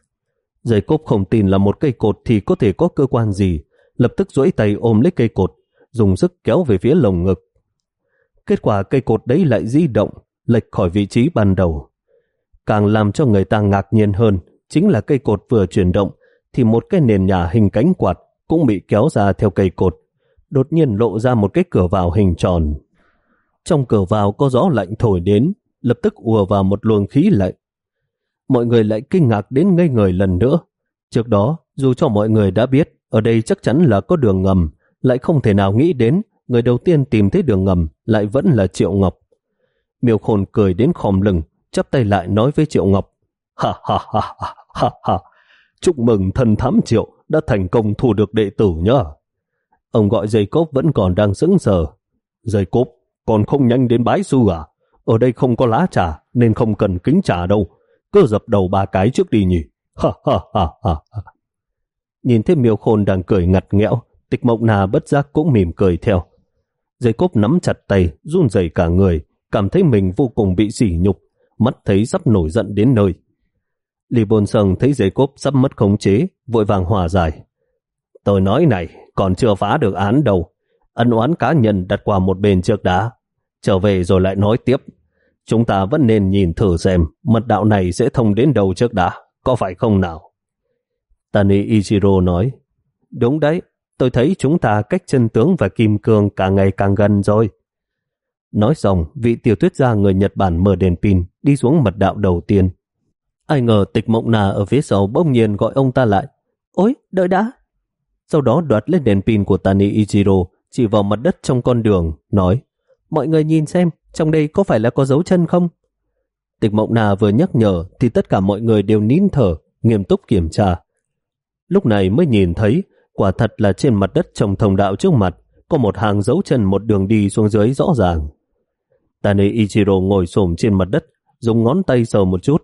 Jacob không tin là một cây cột thì có thể có cơ quan gì, lập tức duỗi tay ôm lấy cây cột, dùng sức kéo về phía lồng ngực. Kết quả cây cột đấy lại di động, lệch khỏi vị trí ban đầu. Càng làm cho người ta ngạc nhiên hơn, chính là cây cột vừa chuyển động, thì một cái nền nhà hình cánh quạt cũng bị kéo ra theo cây cột, đột nhiên lộ ra một cái cửa vào hình tròn. Trong cửa vào có gió lạnh thổi đến, lập tức ùa vào một luồng khí lạnh. Mọi người lại kinh ngạc đến ngây người lần nữa. Trước đó, dù cho mọi người đã biết ở đây chắc chắn là có đường ngầm, lại không thể nào nghĩ đến người đầu tiên tìm thấy đường ngầm lại vẫn là Triệu Ngọc. Miêu Khôn cười đến khom lưng, chắp tay lại nói với Triệu Ngọc: Ha ha ha ha ha ha, chúc mừng thần thám Triệu đã thành công thu được đệ tử nhá. Ông gọi Jacob vẫn còn đang sững sờ. Jacob, còn không nhanh đến bái sư à? Ở đây không có lá trà nên không cần kính trà đâu, cứ dập đầu ba cái trước đi nhỉ. Ha ha ha ha. Nhìn thấy Miêu Khôn đang cười ngặt nghẽo, Tịch Mộng Na bất giác cũng mỉm cười theo. Jacob nắm chặt tay, run rẩy cả người, cảm thấy mình vô cùng bị sỉ nhục, mắt thấy sắp nổi giận đến nơi. Lý Bôn Sơn thấy Jacob sắp mất khống chế, vội vàng hòa giải. Tôi nói này, còn chưa phá được án đâu. Ân oán cá nhân đặt qua một bên trước đã. Trở về rồi lại nói tiếp. Chúng ta vẫn nên nhìn thử xem mật đạo này sẽ thông đến đâu trước đã, có phải không nào? Tani Ichiro nói: Đúng đấy, tôi thấy chúng ta cách chân tướng và kim cương càng ngày càng gần rồi. Nói xong, vị tiểu thuyết gia người Nhật Bản mở đèn pin đi xuống mật đạo đầu tiên. Ai ngờ Tịch Mộng Na ở phía sau bỗng nhiên gọi ông ta lại. Ôi, đợi đã! Sau đó đoạt lên đèn pin của Tani Ichiro, chỉ vào mặt đất trong con đường, nói: Mọi người nhìn xem, trong đây có phải là có dấu chân không? Tịch Mộng Na vừa nhắc nhở thì tất cả mọi người đều nín thở, nghiêm túc kiểm tra. Lúc này mới nhìn thấy, quả thật là trên mặt đất trong thông đạo trước mặt có một hàng dấu chân, một đường đi xuống dưới rõ ràng. Tani Ichiro ngồi xổm trên mặt đất, dùng ngón tay sờ một chút.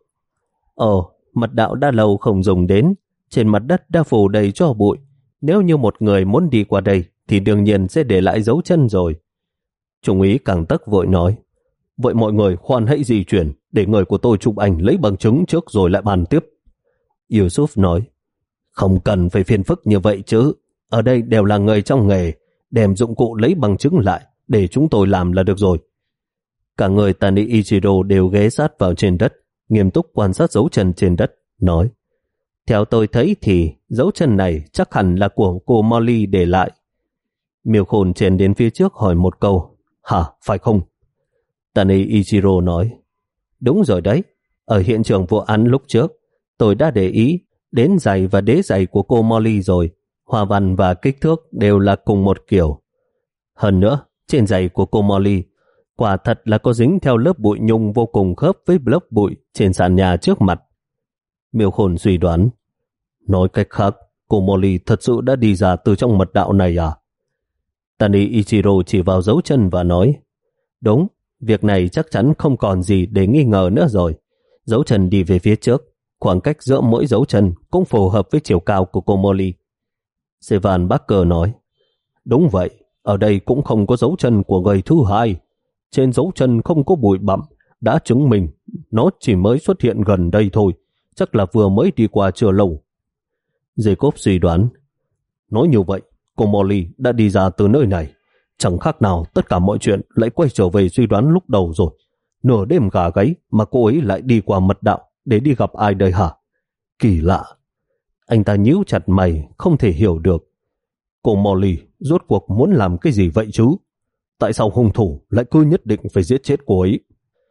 Ồ, mật đạo đã lâu không dùng đến, trên mặt đất đã phủ đầy tro bụi. Nếu như một người muốn đi qua đây thì đương nhiên sẽ để lại dấu chân rồi. Trung úy Càng Tấc vội nói: Vậy mọi người khoan hãy di chuyển, để người của tôi chụp ảnh lấy bằng chứng trước rồi lại bàn tiếp. Yusuf nói: Không cần phải phiền phức như vậy chứ, ở đây đều là người trong nghề, đem dụng cụ lấy bằng chứng lại để chúng tôi làm là được rồi. Cả người Tani Ichiro đều ghé sát vào trên đất, nghiêm túc quan sát dấu chân trên đất, nói: Theo tôi thấy thì dấu chân này chắc hẳn là của cô Molly để lại. Miêu Khôn chen đến phía trước hỏi một câu: Hả, phải không? Tani Ichiro nói: Đúng rồi đấy, ở hiện trường vụ án lúc trước, tôi đã để ý đến giày và đế giày của cô Molly rồi, hoa văn và kích thước đều là cùng một kiểu. Hơn nữa, trên giày của cô Molly quả thật là có dính theo lớp bụi nhung vô cùng khớp với lớp bụi trên sàn nhà trước mặt. Miêu Khôn suy đoán: Nói cách khác, cô Molly thật sự đã đi ra từ trong mật đạo này à? Tani Ichiro chỉ vào dấu chân và nói: Đúng, việc này chắc chắn không còn gì để nghi ngờ nữa rồi. Dấu chân đi về phía trước, khoảng cách giữa mỗi dấu chân cũng phù hợp với chiều cao của cô Molly. Sevan Barker nói: Đúng vậy, ở đây cũng không có dấu chân của người thứ hai. Trên dấu chân không có bụi bặm, đã chứng minh nó chỉ mới xuất hiện gần đây thôi, chắc là vừa mới đi qua chưa lâu. Jacob suy đoán: Nói như vậy, cô Molly đã đi ra từ nơi này. Chẳng khác nào tất cả mọi chuyện lại quay trở về suy đoán lúc đầu rồi. Nửa đêm gà gáy mà cô ấy lại đi qua mật đạo để đi gặp ai đây hả? Kỳ lạ. Anh ta nhíu chặt mày, không thể hiểu được. Cô Molly rốt cuộc muốn làm cái gì vậy chứ? Tại sao hung thủ lại cứ nhất định phải giết chết cô ấy?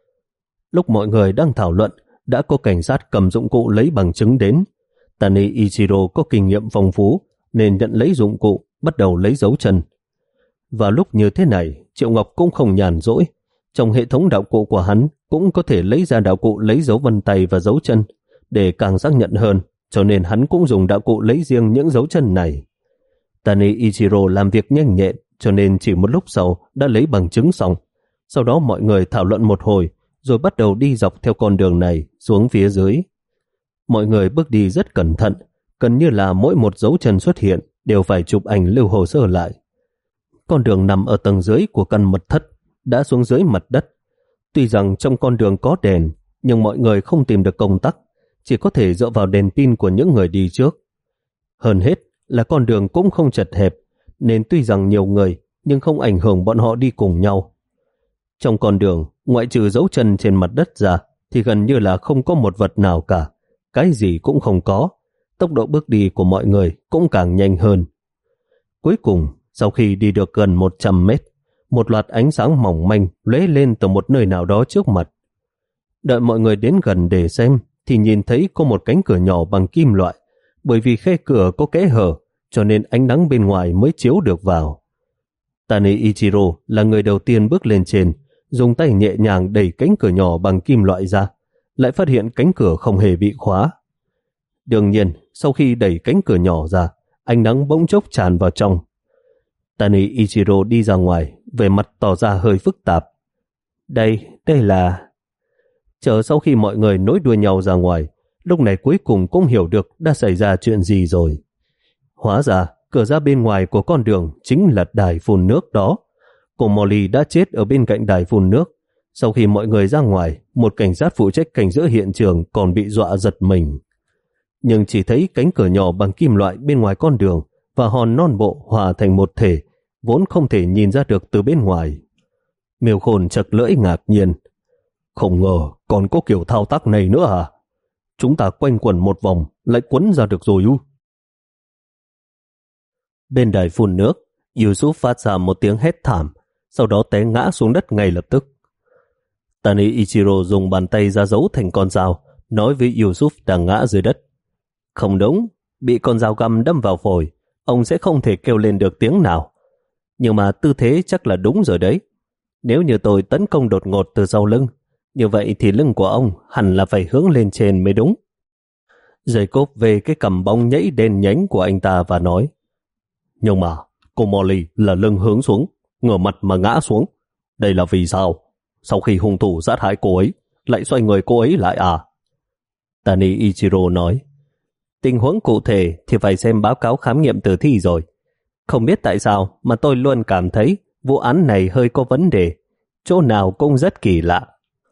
Lúc mọi người đang thảo luận, đã có cảnh sát cầm dụng cụ lấy bằng chứng đến. Tani Ichiro có kinh nghiệm phong phú nên nhận lấy dụng cụ, bắt đầu lấy dấu chân. Và lúc như thế này, Triệu Ngọc cũng không nhàn rỗi. Trong hệ thống đạo cụ của hắn cũng có thể lấy ra đạo cụ lấy dấu vân tay và dấu chân để càng xác nhận hơn, cho nên hắn cũng dùng đạo cụ lấy riêng những dấu chân này. Tani Ichiro làm việc nhanh nhẹn, cho nên chỉ một lúc sau đã lấy bằng chứng xong. Sau đó mọi người thảo luận một hồi, rồi bắt đầu đi dọc theo con đường này xuống phía dưới. Mọi người bước đi rất cẩn thận, gần như là mỗi một dấu chân xuất hiện đều phải chụp ảnh lưu hồ sơ lại. Con đường nằm ở tầng dưới của căn mật thất, đã xuống dưới mặt đất. Tuy rằng trong con đường có đèn, nhưng mọi người không tìm được công tắc, chỉ có thể dựa vào đèn pin của những người đi trước. Hơn hết là con đường cũng không chật hẹp, nên tuy rằng nhiều người, nhưng không ảnh hưởng bọn họ đi cùng nhau. Trong con đường, ngoại trừ dấu chân trên mặt đất ra, thì gần như là không có một vật nào cả. Cái gì cũng không có. Tốc độ bước đi của mọi người cũng càng nhanh hơn. Cuối cùng, sau khi đi được gần một trăm mét, một loạt ánh sáng mỏng manh lóe lên từ một nơi nào đó trước mặt. Đợi mọi người đến gần để xem, thì nhìn thấy có một cánh cửa nhỏ bằng kim loại. Bởi vì khe cửa có kẽ hở, cho nên ánh nắng bên ngoài mới chiếu được vào. Tani Ichiro là người đầu tiên bước lên trên, dùng tay nhẹ nhàng đẩy cánh cửa nhỏ bằng kim loại ra, lại phát hiện cánh cửa không hề bị khóa. Đương nhiên, sau khi đẩy cánh cửa nhỏ ra, ánh nắng bỗng chốc tràn vào trong. Tani Ichiro đi ra ngoài, vẻ mặt tỏ ra hơi phức tạp. Đây, đây là... Chờ sau khi mọi người nối đuôi nhau ra ngoài, lúc này cuối cùng cũng hiểu được đã xảy ra chuyện gì rồi. Hóa ra, cửa ra bên ngoài của con đường chính là đài phun nước đó. Cô Molly đã chết ở bên cạnh đài phun nước. Sau khi mọi người ra ngoài, một cảnh sát phụ trách canh giữ hiện trường còn bị dọa giật mình. Nhưng chỉ thấy cánh cửa nhỏ bằng kim loại bên ngoài con đường và hòn non bộ hòa thành một thể, vốn không thể nhìn ra được từ bên ngoài. Miêu Khôn chật lưỡi ngạc nhiên. Không ngờ còn có kiểu thao tác này nữa à? Chúng ta quanh quẩn một vòng lại quấn ra được rồi ư? Bên đài phun nước, Yusuf phát ra một tiếng hét thảm, sau đó té ngã xuống đất ngay lập tức. Tani Ichiro dùng bàn tay ra giấu thành con dao, nói với Yusuf đang ngã dưới đất. Không đúng, bị con dao găm đâm vào phổi, ông sẽ không thể kêu lên được tiếng nào. Nhưng mà tư thế chắc là đúng rồi đấy. Nếu như tôi tấn công đột ngột từ sau lưng, như vậy thì lưng của ông hẳn là phải hướng lên trên mới đúng. Jacob về cái cằm bóng nhảy đen nhánh của anh ta và nói, nhưng mà cô Molly là lưng hướng xuống, ngửa mặt mà ngã xuống. Đây là vì sao? Sau khi hung thủ sát hại cô ấy, lại xoay người cô ấy lại à? Tani Ichiro nói, tình huống cụ thể thì phải xem báo cáo khám nghiệm tử thi rồi. Không biết tại sao mà tôi luôn cảm thấy vụ án này hơi có vấn đề, chỗ nào cũng rất kỳ lạ.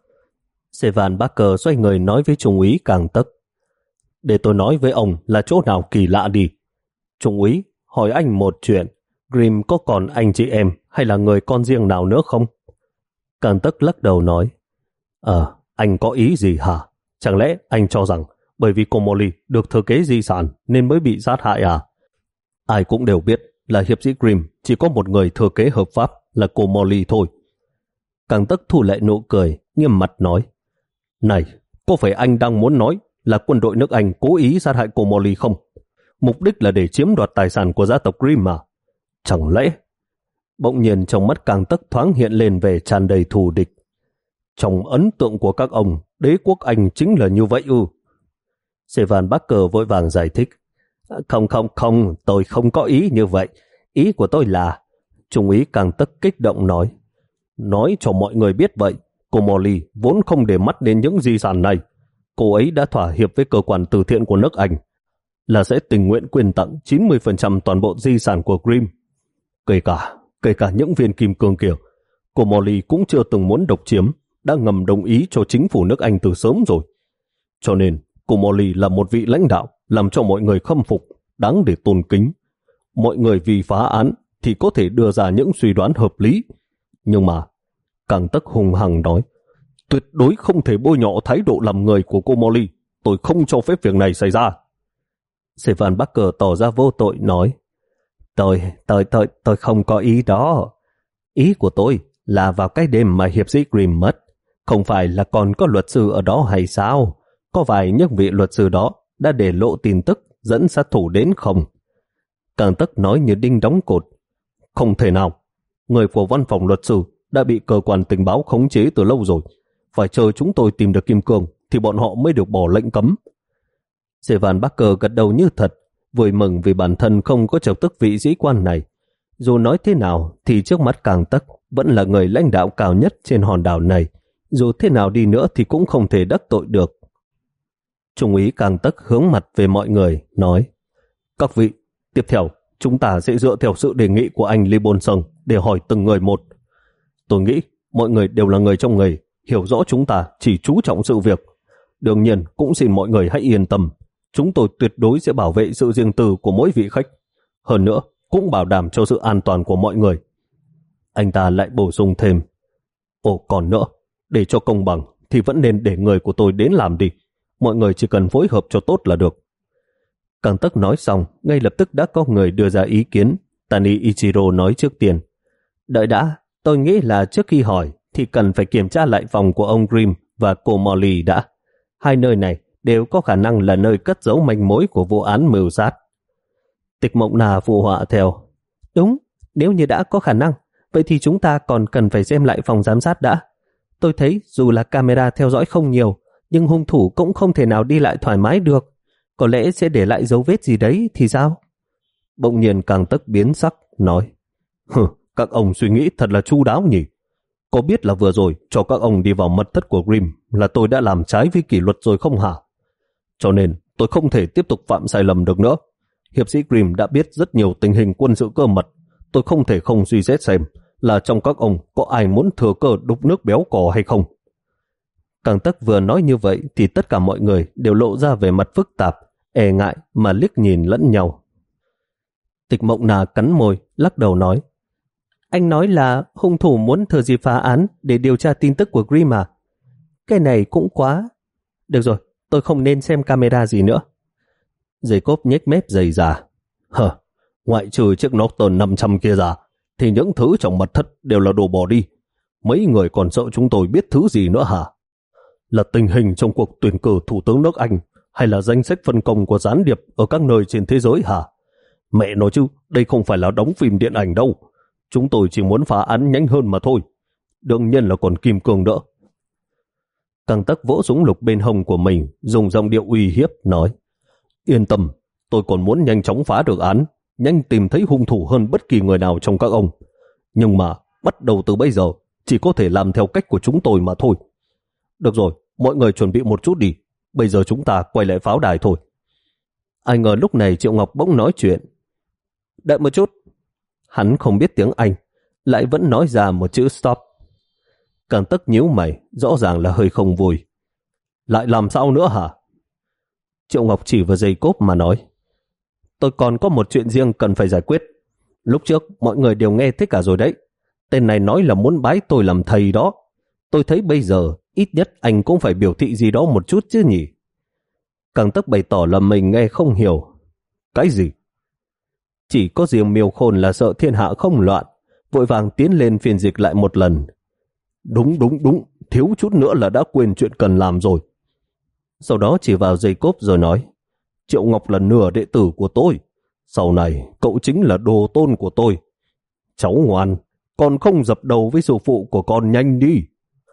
Sevan Barker xoay người nói với Trung úy Càng Tấc, để tôi nói với ông là chỗ nào kỳ lạ đi. Trung úy, hỏi anh một chuyện, Grimm có còn anh chị em hay là người con riêng nào nữa không? Càng Tấc lắc đầu nói, Ờ, anh có ý gì hả? Chẳng lẽ anh cho rằng bởi vì cô Molly được thừa kế di sản nên mới bị sát hại à? Ai cũng đều biết là hiệp sĩ Grimm chỉ có một người thừa kế hợp pháp là cô Molly thôi. Càng Tấc thu lại nụ cười, nghiêm mặt nói, này, có phải anh đang muốn nói là quân đội nước Anh cố ý sát hại cô Molly không? Mục đích là để chiếm đoạt tài sản của gia tộc Grimm mà. Chẳng lẽ... Bỗng nhiên trong mắt Càng Tấc thoáng hiện lên vẻ tràn đầy thù địch. Trong ấn tượng của các ông, đế quốc Anh chính là như vậy ư? Sevan Barker vội vàng giải thích. Không không không, tôi không có ý như vậy. Ý của tôi là... Trung úy Càng Tấc kích động nói. Nói cho mọi người biết vậy, cô Molly vốn không để mắt đến những di sản này. Cô ấy đã thỏa hiệp với cơ quan từ thiện của nước Anh là sẽ tình nguyện quyên tặng chín mươi phần trăm toàn bộ di sản của Grimm. Kể cả, kể cả những viên kim cương kia, cô Molly cũng chưa từng muốn độc chiếm, đã ngầm đồng ý cho chính phủ nước Anh từ sớm rồi. Cho nên, cô Molly là một vị lãnh đạo, làm cho mọi người khâm phục, đáng để tôn kính. mọi người vì phá án thì có thể đưa ra những suy đoán hợp lý. Nhưng mà, Càng Tấc hùng hằng nói, tuyệt đối không thể bôi nhọ thái độ làm người của cô Molly. Tôi không cho phép việc này xảy ra. Stephen Barker tỏ ra vô tội nói, Tôi, tôi, tôi, tôi không có ý đó. Ý của tôi là vào cái đêm mà hiệp sĩ Grimm mất, không phải là còn có luật sư ở đó hay sao? Có phải những vị luật sư đó đã để lộ tin tức dẫn sát thủ đến không? Càng Tấc nói như đinh đóng cột. Không thể nào. Người của văn phòng luật sư đã bị cơ quan tình báo khống chế từ lâu rồi. Phải chờ chúng tôi tìm được kim cương thì bọn họ mới được bỏ lệnh cấm. Stephen Barker gật đầu như thật, vui mừng vì bản thân không có chọc tức vị sĩ quan này. Dù nói thế nào thì trước mắt Càng Tấc vẫn là người lãnh đạo cao nhất trên hòn đảo này. Dù thế nào đi nữa thì cũng không thể đắc tội được. Trung úy Càng Tấc hướng mặt về mọi người, nói, Các vị, tiếp theo chúng ta sẽ dựa theo sự đề nghị của anh Lee Bonson để hỏi từng người một. Tôi nghĩ mọi người đều là người trong nghề, hiểu rõ chúng ta chỉ chú trọng sự việc. Đương nhiên cũng xin mọi người hãy yên tâm, chúng tôi tuyệt đối sẽ bảo vệ sự riêng tư của mỗi vị khách. Hơn nữa, cũng bảo đảm cho sự an toàn của mọi người. Anh ta lại bổ sung thêm, Ồ còn nữa, để cho công bằng thì vẫn nên để người của tôi đến làm đi. Mọi người chỉ cần phối hợp cho tốt là được. Càng Tấc nói xong, ngay lập tức đã có người đưa ra ý kiến. Tani Ichiro nói trước tiên, Đợi đã, tôi nghĩ là trước khi hỏi thì cần phải kiểm tra lại phòng của ông Grimm và cô Molly đã. Hai nơi này đều có khả năng là nơi cất giấu manh mối của vụ án mưu sát. Tịch Mộng Na phụ họa theo, Đúng, nếu như đã có khả năng, vậy thì chúng ta còn cần phải xem lại phòng giám sát đã. Tôi thấy dù là camera theo dõi không nhiều, nhưng hung thủ cũng không thể nào đi lại thoải mái được. Có lẽ sẽ để lại dấu vết gì đấy thì sao? Bỗng nhiên Càng Tấc biến sắc, nói, Hừ, các ông suy nghĩ thật là chu đáo nhỉ. Có biết là vừa rồi cho các ông đi vào mật thất của Grimm là tôi đã làm trái với kỷ luật rồi không hả? Cho nên tôi không thể tiếp tục phạm sai lầm được nữa. Hiệp sĩ Grimm đã biết rất nhiều tình hình quân sự cơ mật. Tôi không thể không suy xét xem là trong các ông có ai muốn thừa cơ đục nước béo cò hay không. Càng Tấc vừa nói như vậy thì tất cả mọi người đều lộ ra vẻ mặt phức tạp, e ngại mà liếc nhìn lẫn nhau. Tịch Mộng Na cắn môi, lắc đầu nói, Anh nói là hung thủ muốn thừa dịp phá án để điều tra tin tức của Grimm à? Cái này cũng quá. Được rồi, tôi không nên xem camera gì nữa. Jacob nhếch mép dày dà. Hờ, ngoại trừ chiếc Norton năm trăm kia ra, thì những thứ trong mật thất đều là đồ bỏ đi. Mấy người còn sợ chúng tôi biết thứ gì nữa hả? Là tình hình trong cuộc tuyển cử thủ tướng nước Anh, hay là danh sách phân công của gián điệp ở các nơi trên thế giới hả? Mẹ nói chứ, đây không phải là đóng phim điện ảnh đâu. Chúng tôi chỉ muốn phá án nhanh hơn mà thôi. Đương nhiên là còn kim cương nữa. Càng Tấc vỗ súng lục bên hông của mình, dùng giọng điệu uy hiếp, nói, Yên tâm, tôi còn muốn nhanh chóng phá được án, nhanh tìm thấy hung thủ hơn bất kỳ người nào trong các ông. Nhưng mà, bắt đầu từ bây giờ, chỉ có thể làm theo cách của chúng tôi mà thôi. Được rồi, mọi người chuẩn bị một chút đi. Bây giờ chúng ta quay lại pháo đài thôi. Ai ngờ lúc này Triệu Ngọc bỗng nói chuyện. Đợi một chút. Hắn không biết tiếng Anh, lại vẫn nói ra một chữ stop. Càng Tấc nhíu mày, rõ ràng là hơi không vui. Lại làm sao nữa hả? Triệu Ngọc chỉ vào Jacob mà nói, Tôi còn có một chuyện riêng cần phải giải quyết. Lúc trước mọi người đều nghe thế cả rồi đấy. Tên này nói là muốn bái tôi làm thầy đó. Tôi thấy bây giờ ít nhất anh cũng phải biểu thị gì đó một chút chứ nhỉ? Càng Tấc bày tỏ là mình nghe không hiểu. Cái gì? Chỉ có riêng Miêu Khôn là sợ thiên hạ không loạn, vội vàng tiến lên phiên dịch lại một lần. Đúng đúng đúng, thiếu chút nữa là đã quên chuyện cần làm rồi. Sau đó chỉ vào Jacob rồi nói, Triệu Ngọc là nửa đệ tử của tôi. Sau này cậu chính là đồ tôn của tôi. Cháu ngoan, con không dập đầu với sư phụ của con nhanh đi.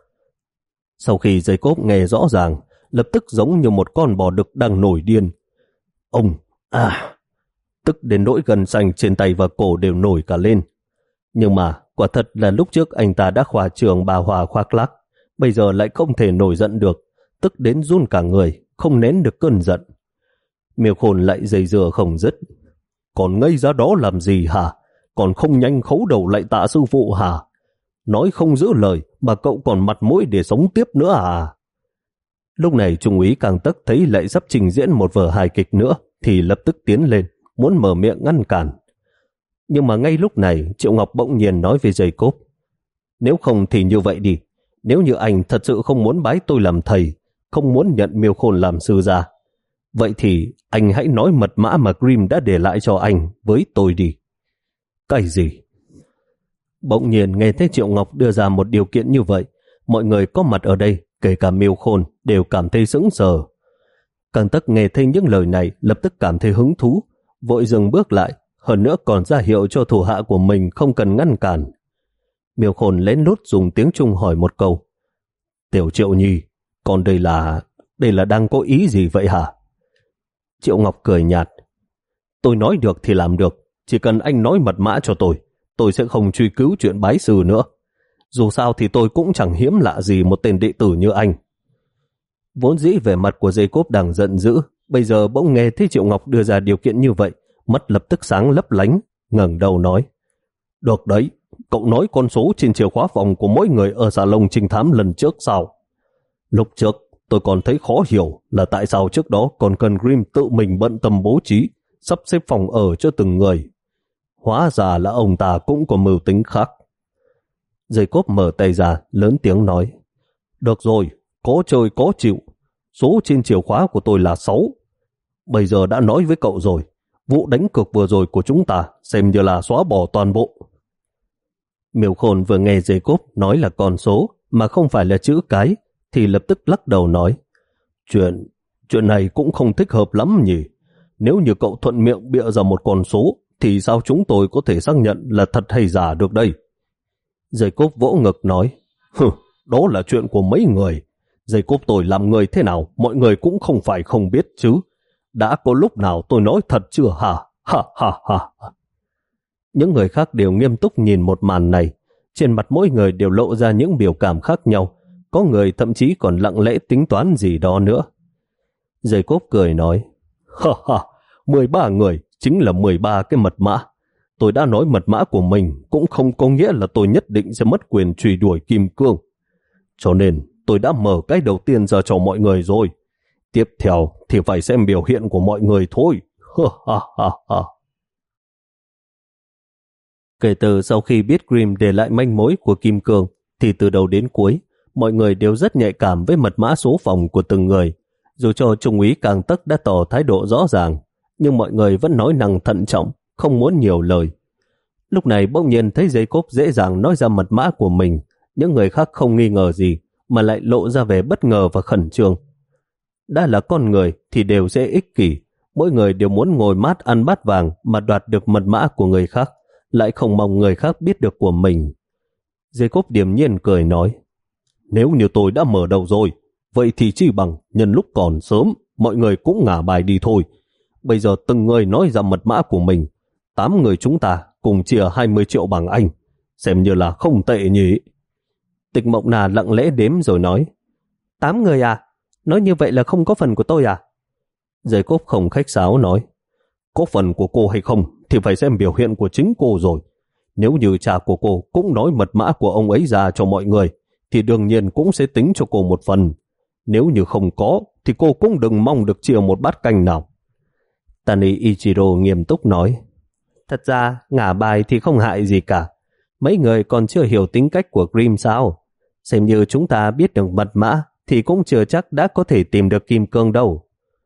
Sau khi Jacob nghe rõ ràng, lập tức giống như một con bò đực đang nổi điên. Ông, à, tức đến nỗi gân xanh trên tay và cổ đều nổi cả lên. Nhưng mà quả thật là lúc trước anh ta đã khỏa trường bà Hòa khoác lác, bây giờ lại không thể nổi giận được, tức đến run cả người, không nén được cơn giận. Miêu Khôn lại dây dừa không dứt. Còn ngây ra đó làm gì hả? Còn không nhanh khấu đầu lại tạ sư phụ hả? Nói không giữ lời mà cậu còn mặt mũi để sống tiếp nữa à? Lúc này Trung úy Càng Tấc thấy lại sắp trình diễn một vở hài kịch nữa thì lập tức tiến lên, muốn mở miệng ngăn cản. Nhưng mà ngay lúc này Triệu Ngọc bỗng nhiên nói với Jacob, nếu không thì như vậy đi, nếu như anh thật sự không muốn bái tôi làm thầy, không muốn nhận Miêu Khôn làm sư gia, vậy thì anh hãy nói mật mã mà Grimm đã để lại cho anh với tôi đi. Cái gì? Bỗng nhiên nghe thấy Triệu Ngọc đưa ra một điều kiện như vậy, mọi người có mặt ở đây, kể cả Miêu Khôn, đều cảm thấy sững sờ. Càng Tất nghe thấy những lời này lập tức cảm thấy hứng thú, vội dừng bước lại, hơn nữa còn ra hiệu cho thủ hạ của mình không cần ngăn cản. Miêu Khôn lén lút dùng tiếng Trung hỏi một câu, Tiểu Triệu Nhi, còn đây là đây là đang có ý gì vậy hả? Triệu Ngọc cười nhạt, tôi nói được thì làm được, chỉ cần anh nói mật mã cho tôi, tôi sẽ không truy cứu chuyện bái sư nữa. Dù sao thì tôi cũng chẳng hiếm lạ gì một tên đệ tử như anh. Vốn dĩ vẻ mặt của Jacob đang giận dữ, bây giờ bỗng nghe thấy Triệu Ngọc đưa ra điều kiện như vậy, mắt lập tức sáng lấp lánh, ngẩng đầu nói, được đấy, cậu nói con số trên chìa khóa phòng của mỗi người ở salon trinh thám lần trước sao? Lúc trước tôi còn thấy khó hiểu là tại sao trước đó còn cần Grimm tự mình bận tâm bố trí, sắp xếp phòng ở cho từng người. Hóa ra là ông ta cũng có mưu tính khác. Jacob mở tay ra, lớn tiếng nói, được rồi, có chơi có chịu, số trên chìa khóa của tôi là sáu. Bây giờ đã nói với cậu rồi, vụ đánh cược vừa rồi của chúng ta xem như là xóa bỏ toàn bộ. Miêu Khôn vừa nghe Jacob nói là con số mà không phải là chữ cái thì lập tức lắc đầu nói, chuyện chuyện này cũng không thích hợp lắm nhỉ. Nếu như cậu thuận miệng bịa ra một con số thì sao chúng tôi có thể xác nhận là thật hay giả được đây? Jacob vỗ ngực nói, hừ, đó là chuyện của mấy người. Jacob tôi làm người thế nào mọi người cũng không phải không biết chứ. Đã có lúc nào tôi nói thật chưa hả? Ha ha ha. Những người khác đều nghiêm túc nhìn một màn này. Trên mặt mỗi người đều lộ ra những biểu cảm khác nhau. Có người thậm chí còn lặng lẽ tính toán gì đó nữa. Jacob cười nói, ha ha, mười ba người chính là mười ba cái mật mã. Tôi đã nói mật mã của mình cũng không có nghĩa là tôi nhất định sẽ mất quyền truy đuổi Kim Cương. Cho nên tôi đã mở cái đầu tiên ra cho mọi người rồi. Tiếp theo thì phải xem biểu hiện của mọi người thôi. Ha ha ha ha. Kể từ sau khi biết Grimm để lại manh mối của Kim Cương, thì từ đầu đến cuối, mọi người đều rất nhạy cảm với mật mã số phòng của từng người. Dù cho Trung úy Càng Tất đã tỏ thái độ rõ ràng, nhưng mọi người vẫn nói năng thận trọng, không muốn nhiều lời. Lúc này bỗng nhiên thấy Jacob dễ dàng nói ra mật mã của mình, những người khác không nghi ngờ gì, mà lại lộ ra vẻ bất ngờ và khẩn trương. Đã là con người thì đều sẽ ích kỷ, mỗi người đều muốn ngồi mát ăn bát vàng mà đoạt được mật mã của người khác, lại không mong người khác biết được của mình. Jacob điềm nhiên cười nói, nếu như tôi đã mở đầu rồi, vậy thì chỉ bằng nhân lúc còn sớm, mọi người cũng ngả bài đi thôi. Bây giờ từng người nói ra mật mã của mình, tám người chúng ta cùng chia hai mươi triệu bằng Anh, xem như là không tệ nhỉ. Tịch Mộng Na lặng lẽ đếm rồi nói, tám người à? Nói như vậy là không có phần của tôi à? Jacob không khách sáo nói, có phần của cô hay không thì phải xem biểu hiện của chính cô rồi. Nếu như cha của cô cũng nói mật mã của ông ấy ra cho mọi người, thì đương nhiên cũng sẽ tính cho cô một phần. Nếu như không có, thì cô cũng đừng mong được chia một bát canh nào. Tani Ichiro nghiêm túc nói, thật ra ngả bài thì không hại gì cả. Mấy người còn chưa hiểu tính cách của Grimm sao? Xem như chúng ta biết được mật mã thì cũng chưa chắc đã có thể tìm được Kim Cương đâu.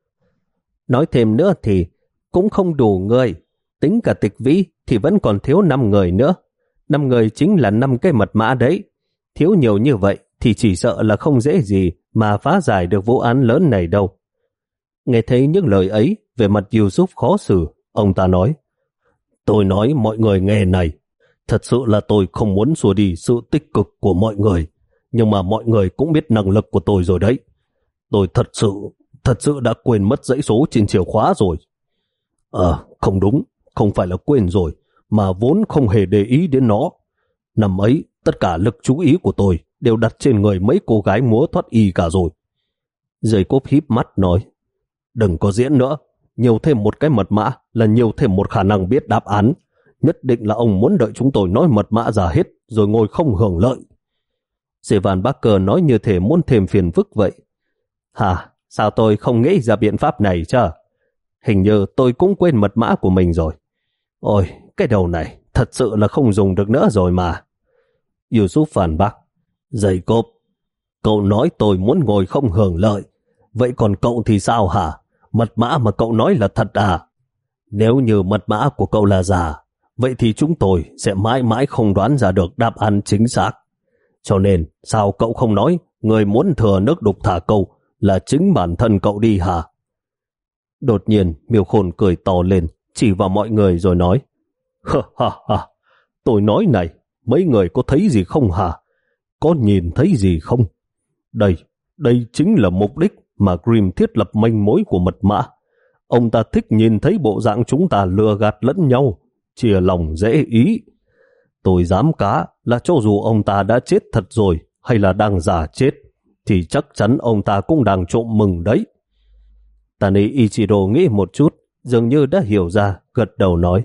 Nói thêm nữa thì cũng không đủ người. Tính cả Tịch Vĩ thì vẫn còn thiếu năm người nữa. năm người chính là năm cái mật mã đấy. Thiếu nhiều như vậy thì chỉ sợ là không dễ gì mà phá giải được vụ án lớn này đâu. Nghe thấy những lời ấy, về mặt Yusuf khó xử, ông ta nói, tôi nói mọi người nghe này, thật sự là tôi không muốn xua đi sự tích cực của mọi người, nhưng mà mọi người cũng biết năng lực của tôi rồi đấy. Tôi thật sự, thật sự đã quên mất dãy số trên chìa khóa rồi. Ờ, không đúng, không phải là quên rồi, mà vốn không hề để ý đến nó. Năm ấy, tất cả lực chú ý của tôi đều đặt trên người mấy cô gái múa thoát y cả rồi. Jacob híp mắt nói, đừng có diễn nữa, nhiều thêm một cái mật mã là nhiều thêm một khả năng biết đáp án. Nhất định là ông muốn đợi chúng tôi nói mật mã ra hết rồi ngồi không hưởng lợi. Sevan Barker nói như thể muốn thêm phiền phức vậy. Hả, sao tôi không nghĩ ra biện pháp này chứ? Hình như tôi cũng quên mật mã của mình rồi. Ôi, cái đầu này thật sự là không dùng được nữa rồi mà. Yusuf phản bác. Jacob, cậu nói tôi muốn ngồi không hưởng lợi. Vậy còn cậu thì sao hả? Mật mã mà cậu nói là thật à? Nếu như mật mã của cậu là giả, vậy thì chúng tôi sẽ mãi mãi không đoán ra được đáp án chính xác. Cho nên, sao cậu không nói người muốn thừa nước đục thả câu là chính bản thân cậu đi hả? Đột nhiên, Miêu Khôn cười to lên, chỉ vào mọi người rồi nói. Ha ha ha, tôi nói này, mấy người có thấy gì không hả? Có nhìn thấy gì không? Đây, đây chính là mục đích mà Grimm thiết lập manh mối của mật mã. Ông ta thích nhìn thấy bộ dạng chúng ta lừa gạt lẫn nhau, chia lòng dễ ý. Tôi dám cá là cho dù ông ta đã chết thật rồi hay là đang giả chết, thì chắc chắn ông ta cũng đang trộm mừng đấy. Tani Ichiro nghĩ một chút, dường như đã hiểu ra, gật đầu nói.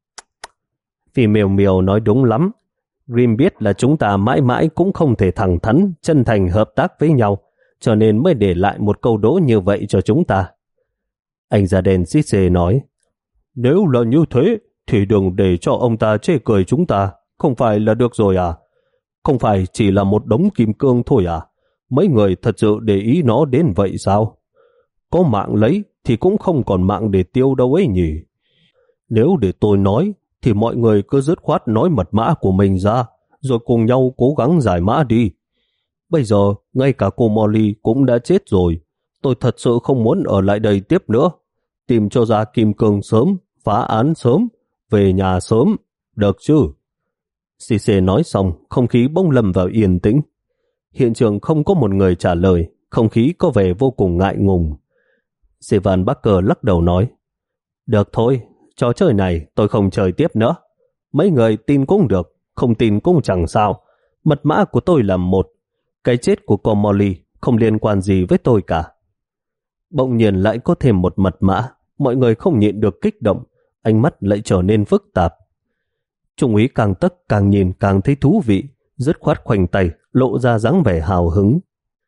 Vì Miều Miều nói đúng lắm. Grimm biết là chúng ta mãi mãi cũng không thể thẳng thắn, chân thành hợp tác với nhau, cho nên mới để lại một câu đố như vậy cho chúng ta. Anh da đen Sisse nói, nếu là như thế, thì đừng để cho ông ta chê cười chúng ta, không phải là được rồi à? Không phải chỉ là một đống kim cương thôi à? Mấy người thật sự để ý nó đến vậy sao? Có mạng lấy thì cũng không còn mạng để tiêu đâu ấy nhỉ? Nếu để tôi nói, thì mọi người cứ dứt khoát nói mật mã của mình ra, rồi cùng nhau cố gắng giải mã đi. Bây giờ, ngay cả cô Molly cũng đã chết rồi. Tôi thật sự không muốn ở lại đây tiếp nữa. Tìm cho ra kim cương sớm, phá án sớm, về nhà sớm, được chứ? Sisse nói xong, không khí bỗng lâm vào yên tĩnh. Hiện trường không có một người trả lời, không khí có vẻ vô cùng ngại ngùng. Sevan Barker lắc đầu nói, được thôi, trò chơi này tôi không chơi tiếp nữa. Mấy người tin cũng được, không tin cũng chẳng sao. Mật mã của tôi là một. Cái chết của cô Molly không liên quan gì với tôi cả. Bỗng nhiên lại có thêm một mật mã. Mọi người không nhịn được kích động, ánh mắt lại trở nên phức tạp. Trung úy càng tức càng nhìn càng thấy thú vị, dứt khoát khoanh tay, lộ ra dáng vẻ hào hứng.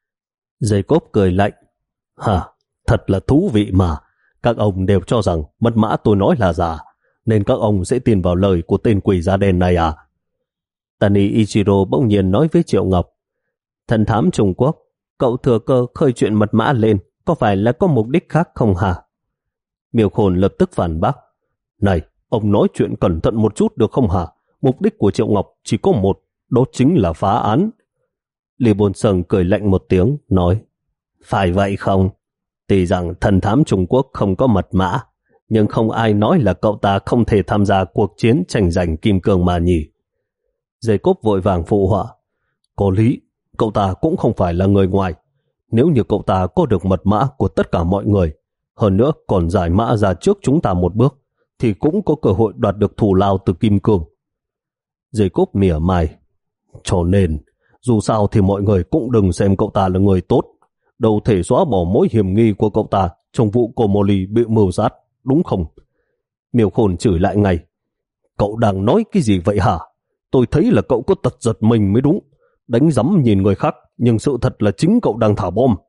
Jacob cười lạnh. Hả, thật là thú vị mà. Các ông đều cho rằng mật mã tôi nói là giả, nên các ông sẽ tin vào lời của tên quỷ da đen này à? Tani Ichiro bỗng nhiên nói với Triệu Ngọc. Thần thám Trung Quốc, cậu thừa cơ khơi chuyện mật mã lên, có phải là có mục đích khác không hả? Miêu Khôn lập tức phản bác. Này, ông nói chuyện cẩn thận một chút được không hả? Mục đích của Triệu Ngọc chỉ có một, đó chính là phá án. Lý Bồn Sơn cười lạnh một tiếng, nói. Phải vậy không? Tuy rằng thần thám Trung Quốc không có mật mã, nhưng không ai nói là cậu ta không thể tham gia cuộc chiến tranh giành kim cương mà nhỉ. Jacob vội vàng phụ họa. Có lý, cậu ta cũng không phải là người ngoài. Nếu như cậu ta có được mật mã của tất cả mọi người, hơn nữa còn giải mã ra trước chúng ta một bước, thì cũng có cơ hội đoạt được thù lao từ kim cương. Jacob mỉa mai. Cho nên, dù sao thì mọi người cũng đừng xem cậu ta là người tốt, đâu thể xóa bỏ mối hiểm nghi của cậu ta trong vụ cô Molly bị mưu sát, đúng không? Miêu Khôn chửi lại ngay. Cậu đang nói cái gì vậy hả? Tôi thấy là cậu có tật giật mình mới đúng. Đánh rắm nhìn người khác, nhưng sự thật là chính cậu đang thả bom.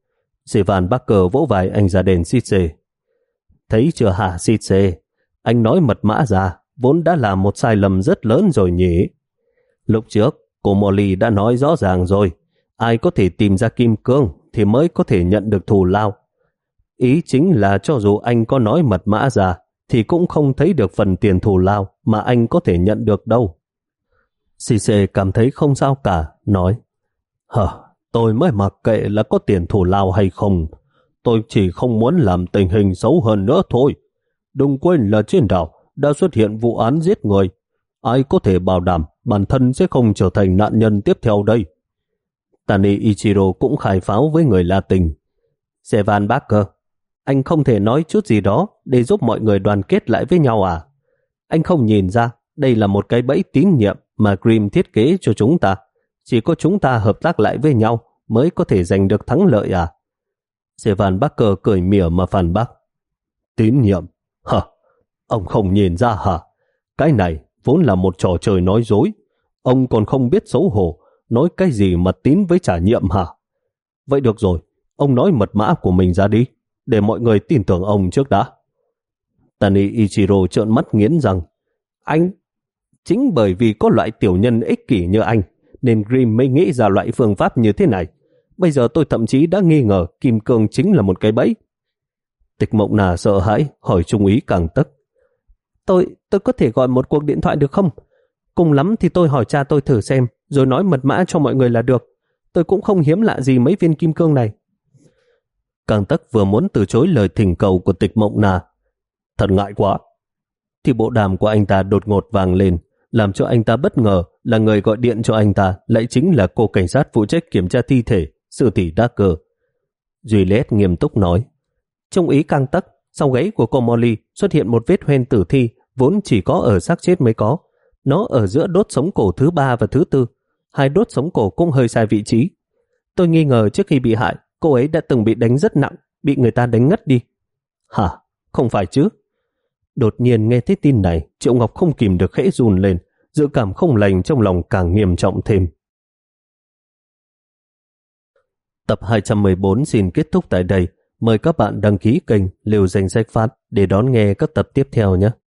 Sevan Barker vỗ vai anh da đen Sisse. Thấy chưa hả Sisse? Anh nói mật mã ra, vốn đã là một sai lầm rất lớn rồi nhỉ? Lúc trước, cô Molly đã nói rõ ràng rồi. Ai có thể tìm ra kim cương thì mới có thể nhận được thù lao. Ý chính là cho dù anh có nói mật mã ra, thì cũng không thấy được phần tiền thù lao mà anh có thể nhận được đâu. Sisse cảm thấy không sao cả, nói. Hờ, tôi mới mặc kệ là có tiền thù lao hay không. Tôi chỉ không muốn làm tình hình xấu hơn nữa thôi. Đừng quên là trên đảo đã xuất hiện vụ án giết người. Ai có thể bảo đảm bản thân sẽ không trở thành nạn nhân tiếp theo đây? Tani Ichiro cũng khai pháo với người Latin. Sevan Barker, anh không thể nói chút gì đó để giúp mọi người đoàn kết lại với nhau à? Anh không nhìn ra đây là một cái bẫy tín nhiệm mà Grimm thiết kế cho chúng ta. Chỉ có chúng ta hợp tác lại với nhau mới có thể giành được thắng lợi à? Sevan Barker cười mỉa mà phản bác. Tín nhiệm? Hả? Ông không nhìn ra hả? Cái này vốn là một trò chơi nói dối. Ông còn không biết xấu hổ, nói cái gì mà tín với trả nhiệm hả? Vậy được rồi, ông nói mật mã của mình ra đi, để mọi người tin tưởng ông trước đã. Tani Ichiro trợn mắt nghiến rằng, Anh, chính bởi vì có loại tiểu nhân ích kỷ như anh, nên Grimm mới nghĩ ra loại phương pháp như thế này. Bây giờ tôi thậm chí đã nghi ngờ kim cương chính là một cái bẫy. Tịch Mộng Na sợ hãi, hỏi Trung úy Càng Tấc. Tôi, tôi có thể gọi một cuộc điện thoại được không? Cùng lắm thì tôi hỏi cha tôi thử xem, rồi nói mật mã cho mọi người là được. Tôi cũng không hiếm lạ gì mấy viên kim cương này. Càng Tấc vừa muốn từ chối lời thỉnh cầu của Tịch Mộng Na. Thật ngại quá. Thì bộ đàm của anh ta đột ngột vang lên, làm cho anh ta bất ngờ là người gọi điện cho anh ta lại chính là cô cảnh sát phụ trách kiểm tra thi thể, sư tỷ Darker. Juliet nghiêm túc nói. Trung úy Càng Tấc, sau gáy của cô Molly xuất hiện một vết hoen tử thi vốn chỉ có ở xác chết mới có. Nó ở giữa đốt sống cổ thứ ba và thứ tư. Hai đốt sống cổ cũng hơi sai vị trí. Tôi nghi ngờ trước khi bị hại, cô ấy đã từng bị đánh rất nặng, bị người ta đánh ngất đi. Hả? Không phải chứ? Đột nhiên nghe thấy tin này, Triệu Ngọc không kìm được khẽ run lên, dự cảm không lành trong lòng càng nghiêm trọng thêm. Tập hai trăm mười bốn xin kết thúc tại đây. Mời các bạn đăng ký kênh Liều Danh Sách Phát để đón nghe các tập tiếp theo nhé.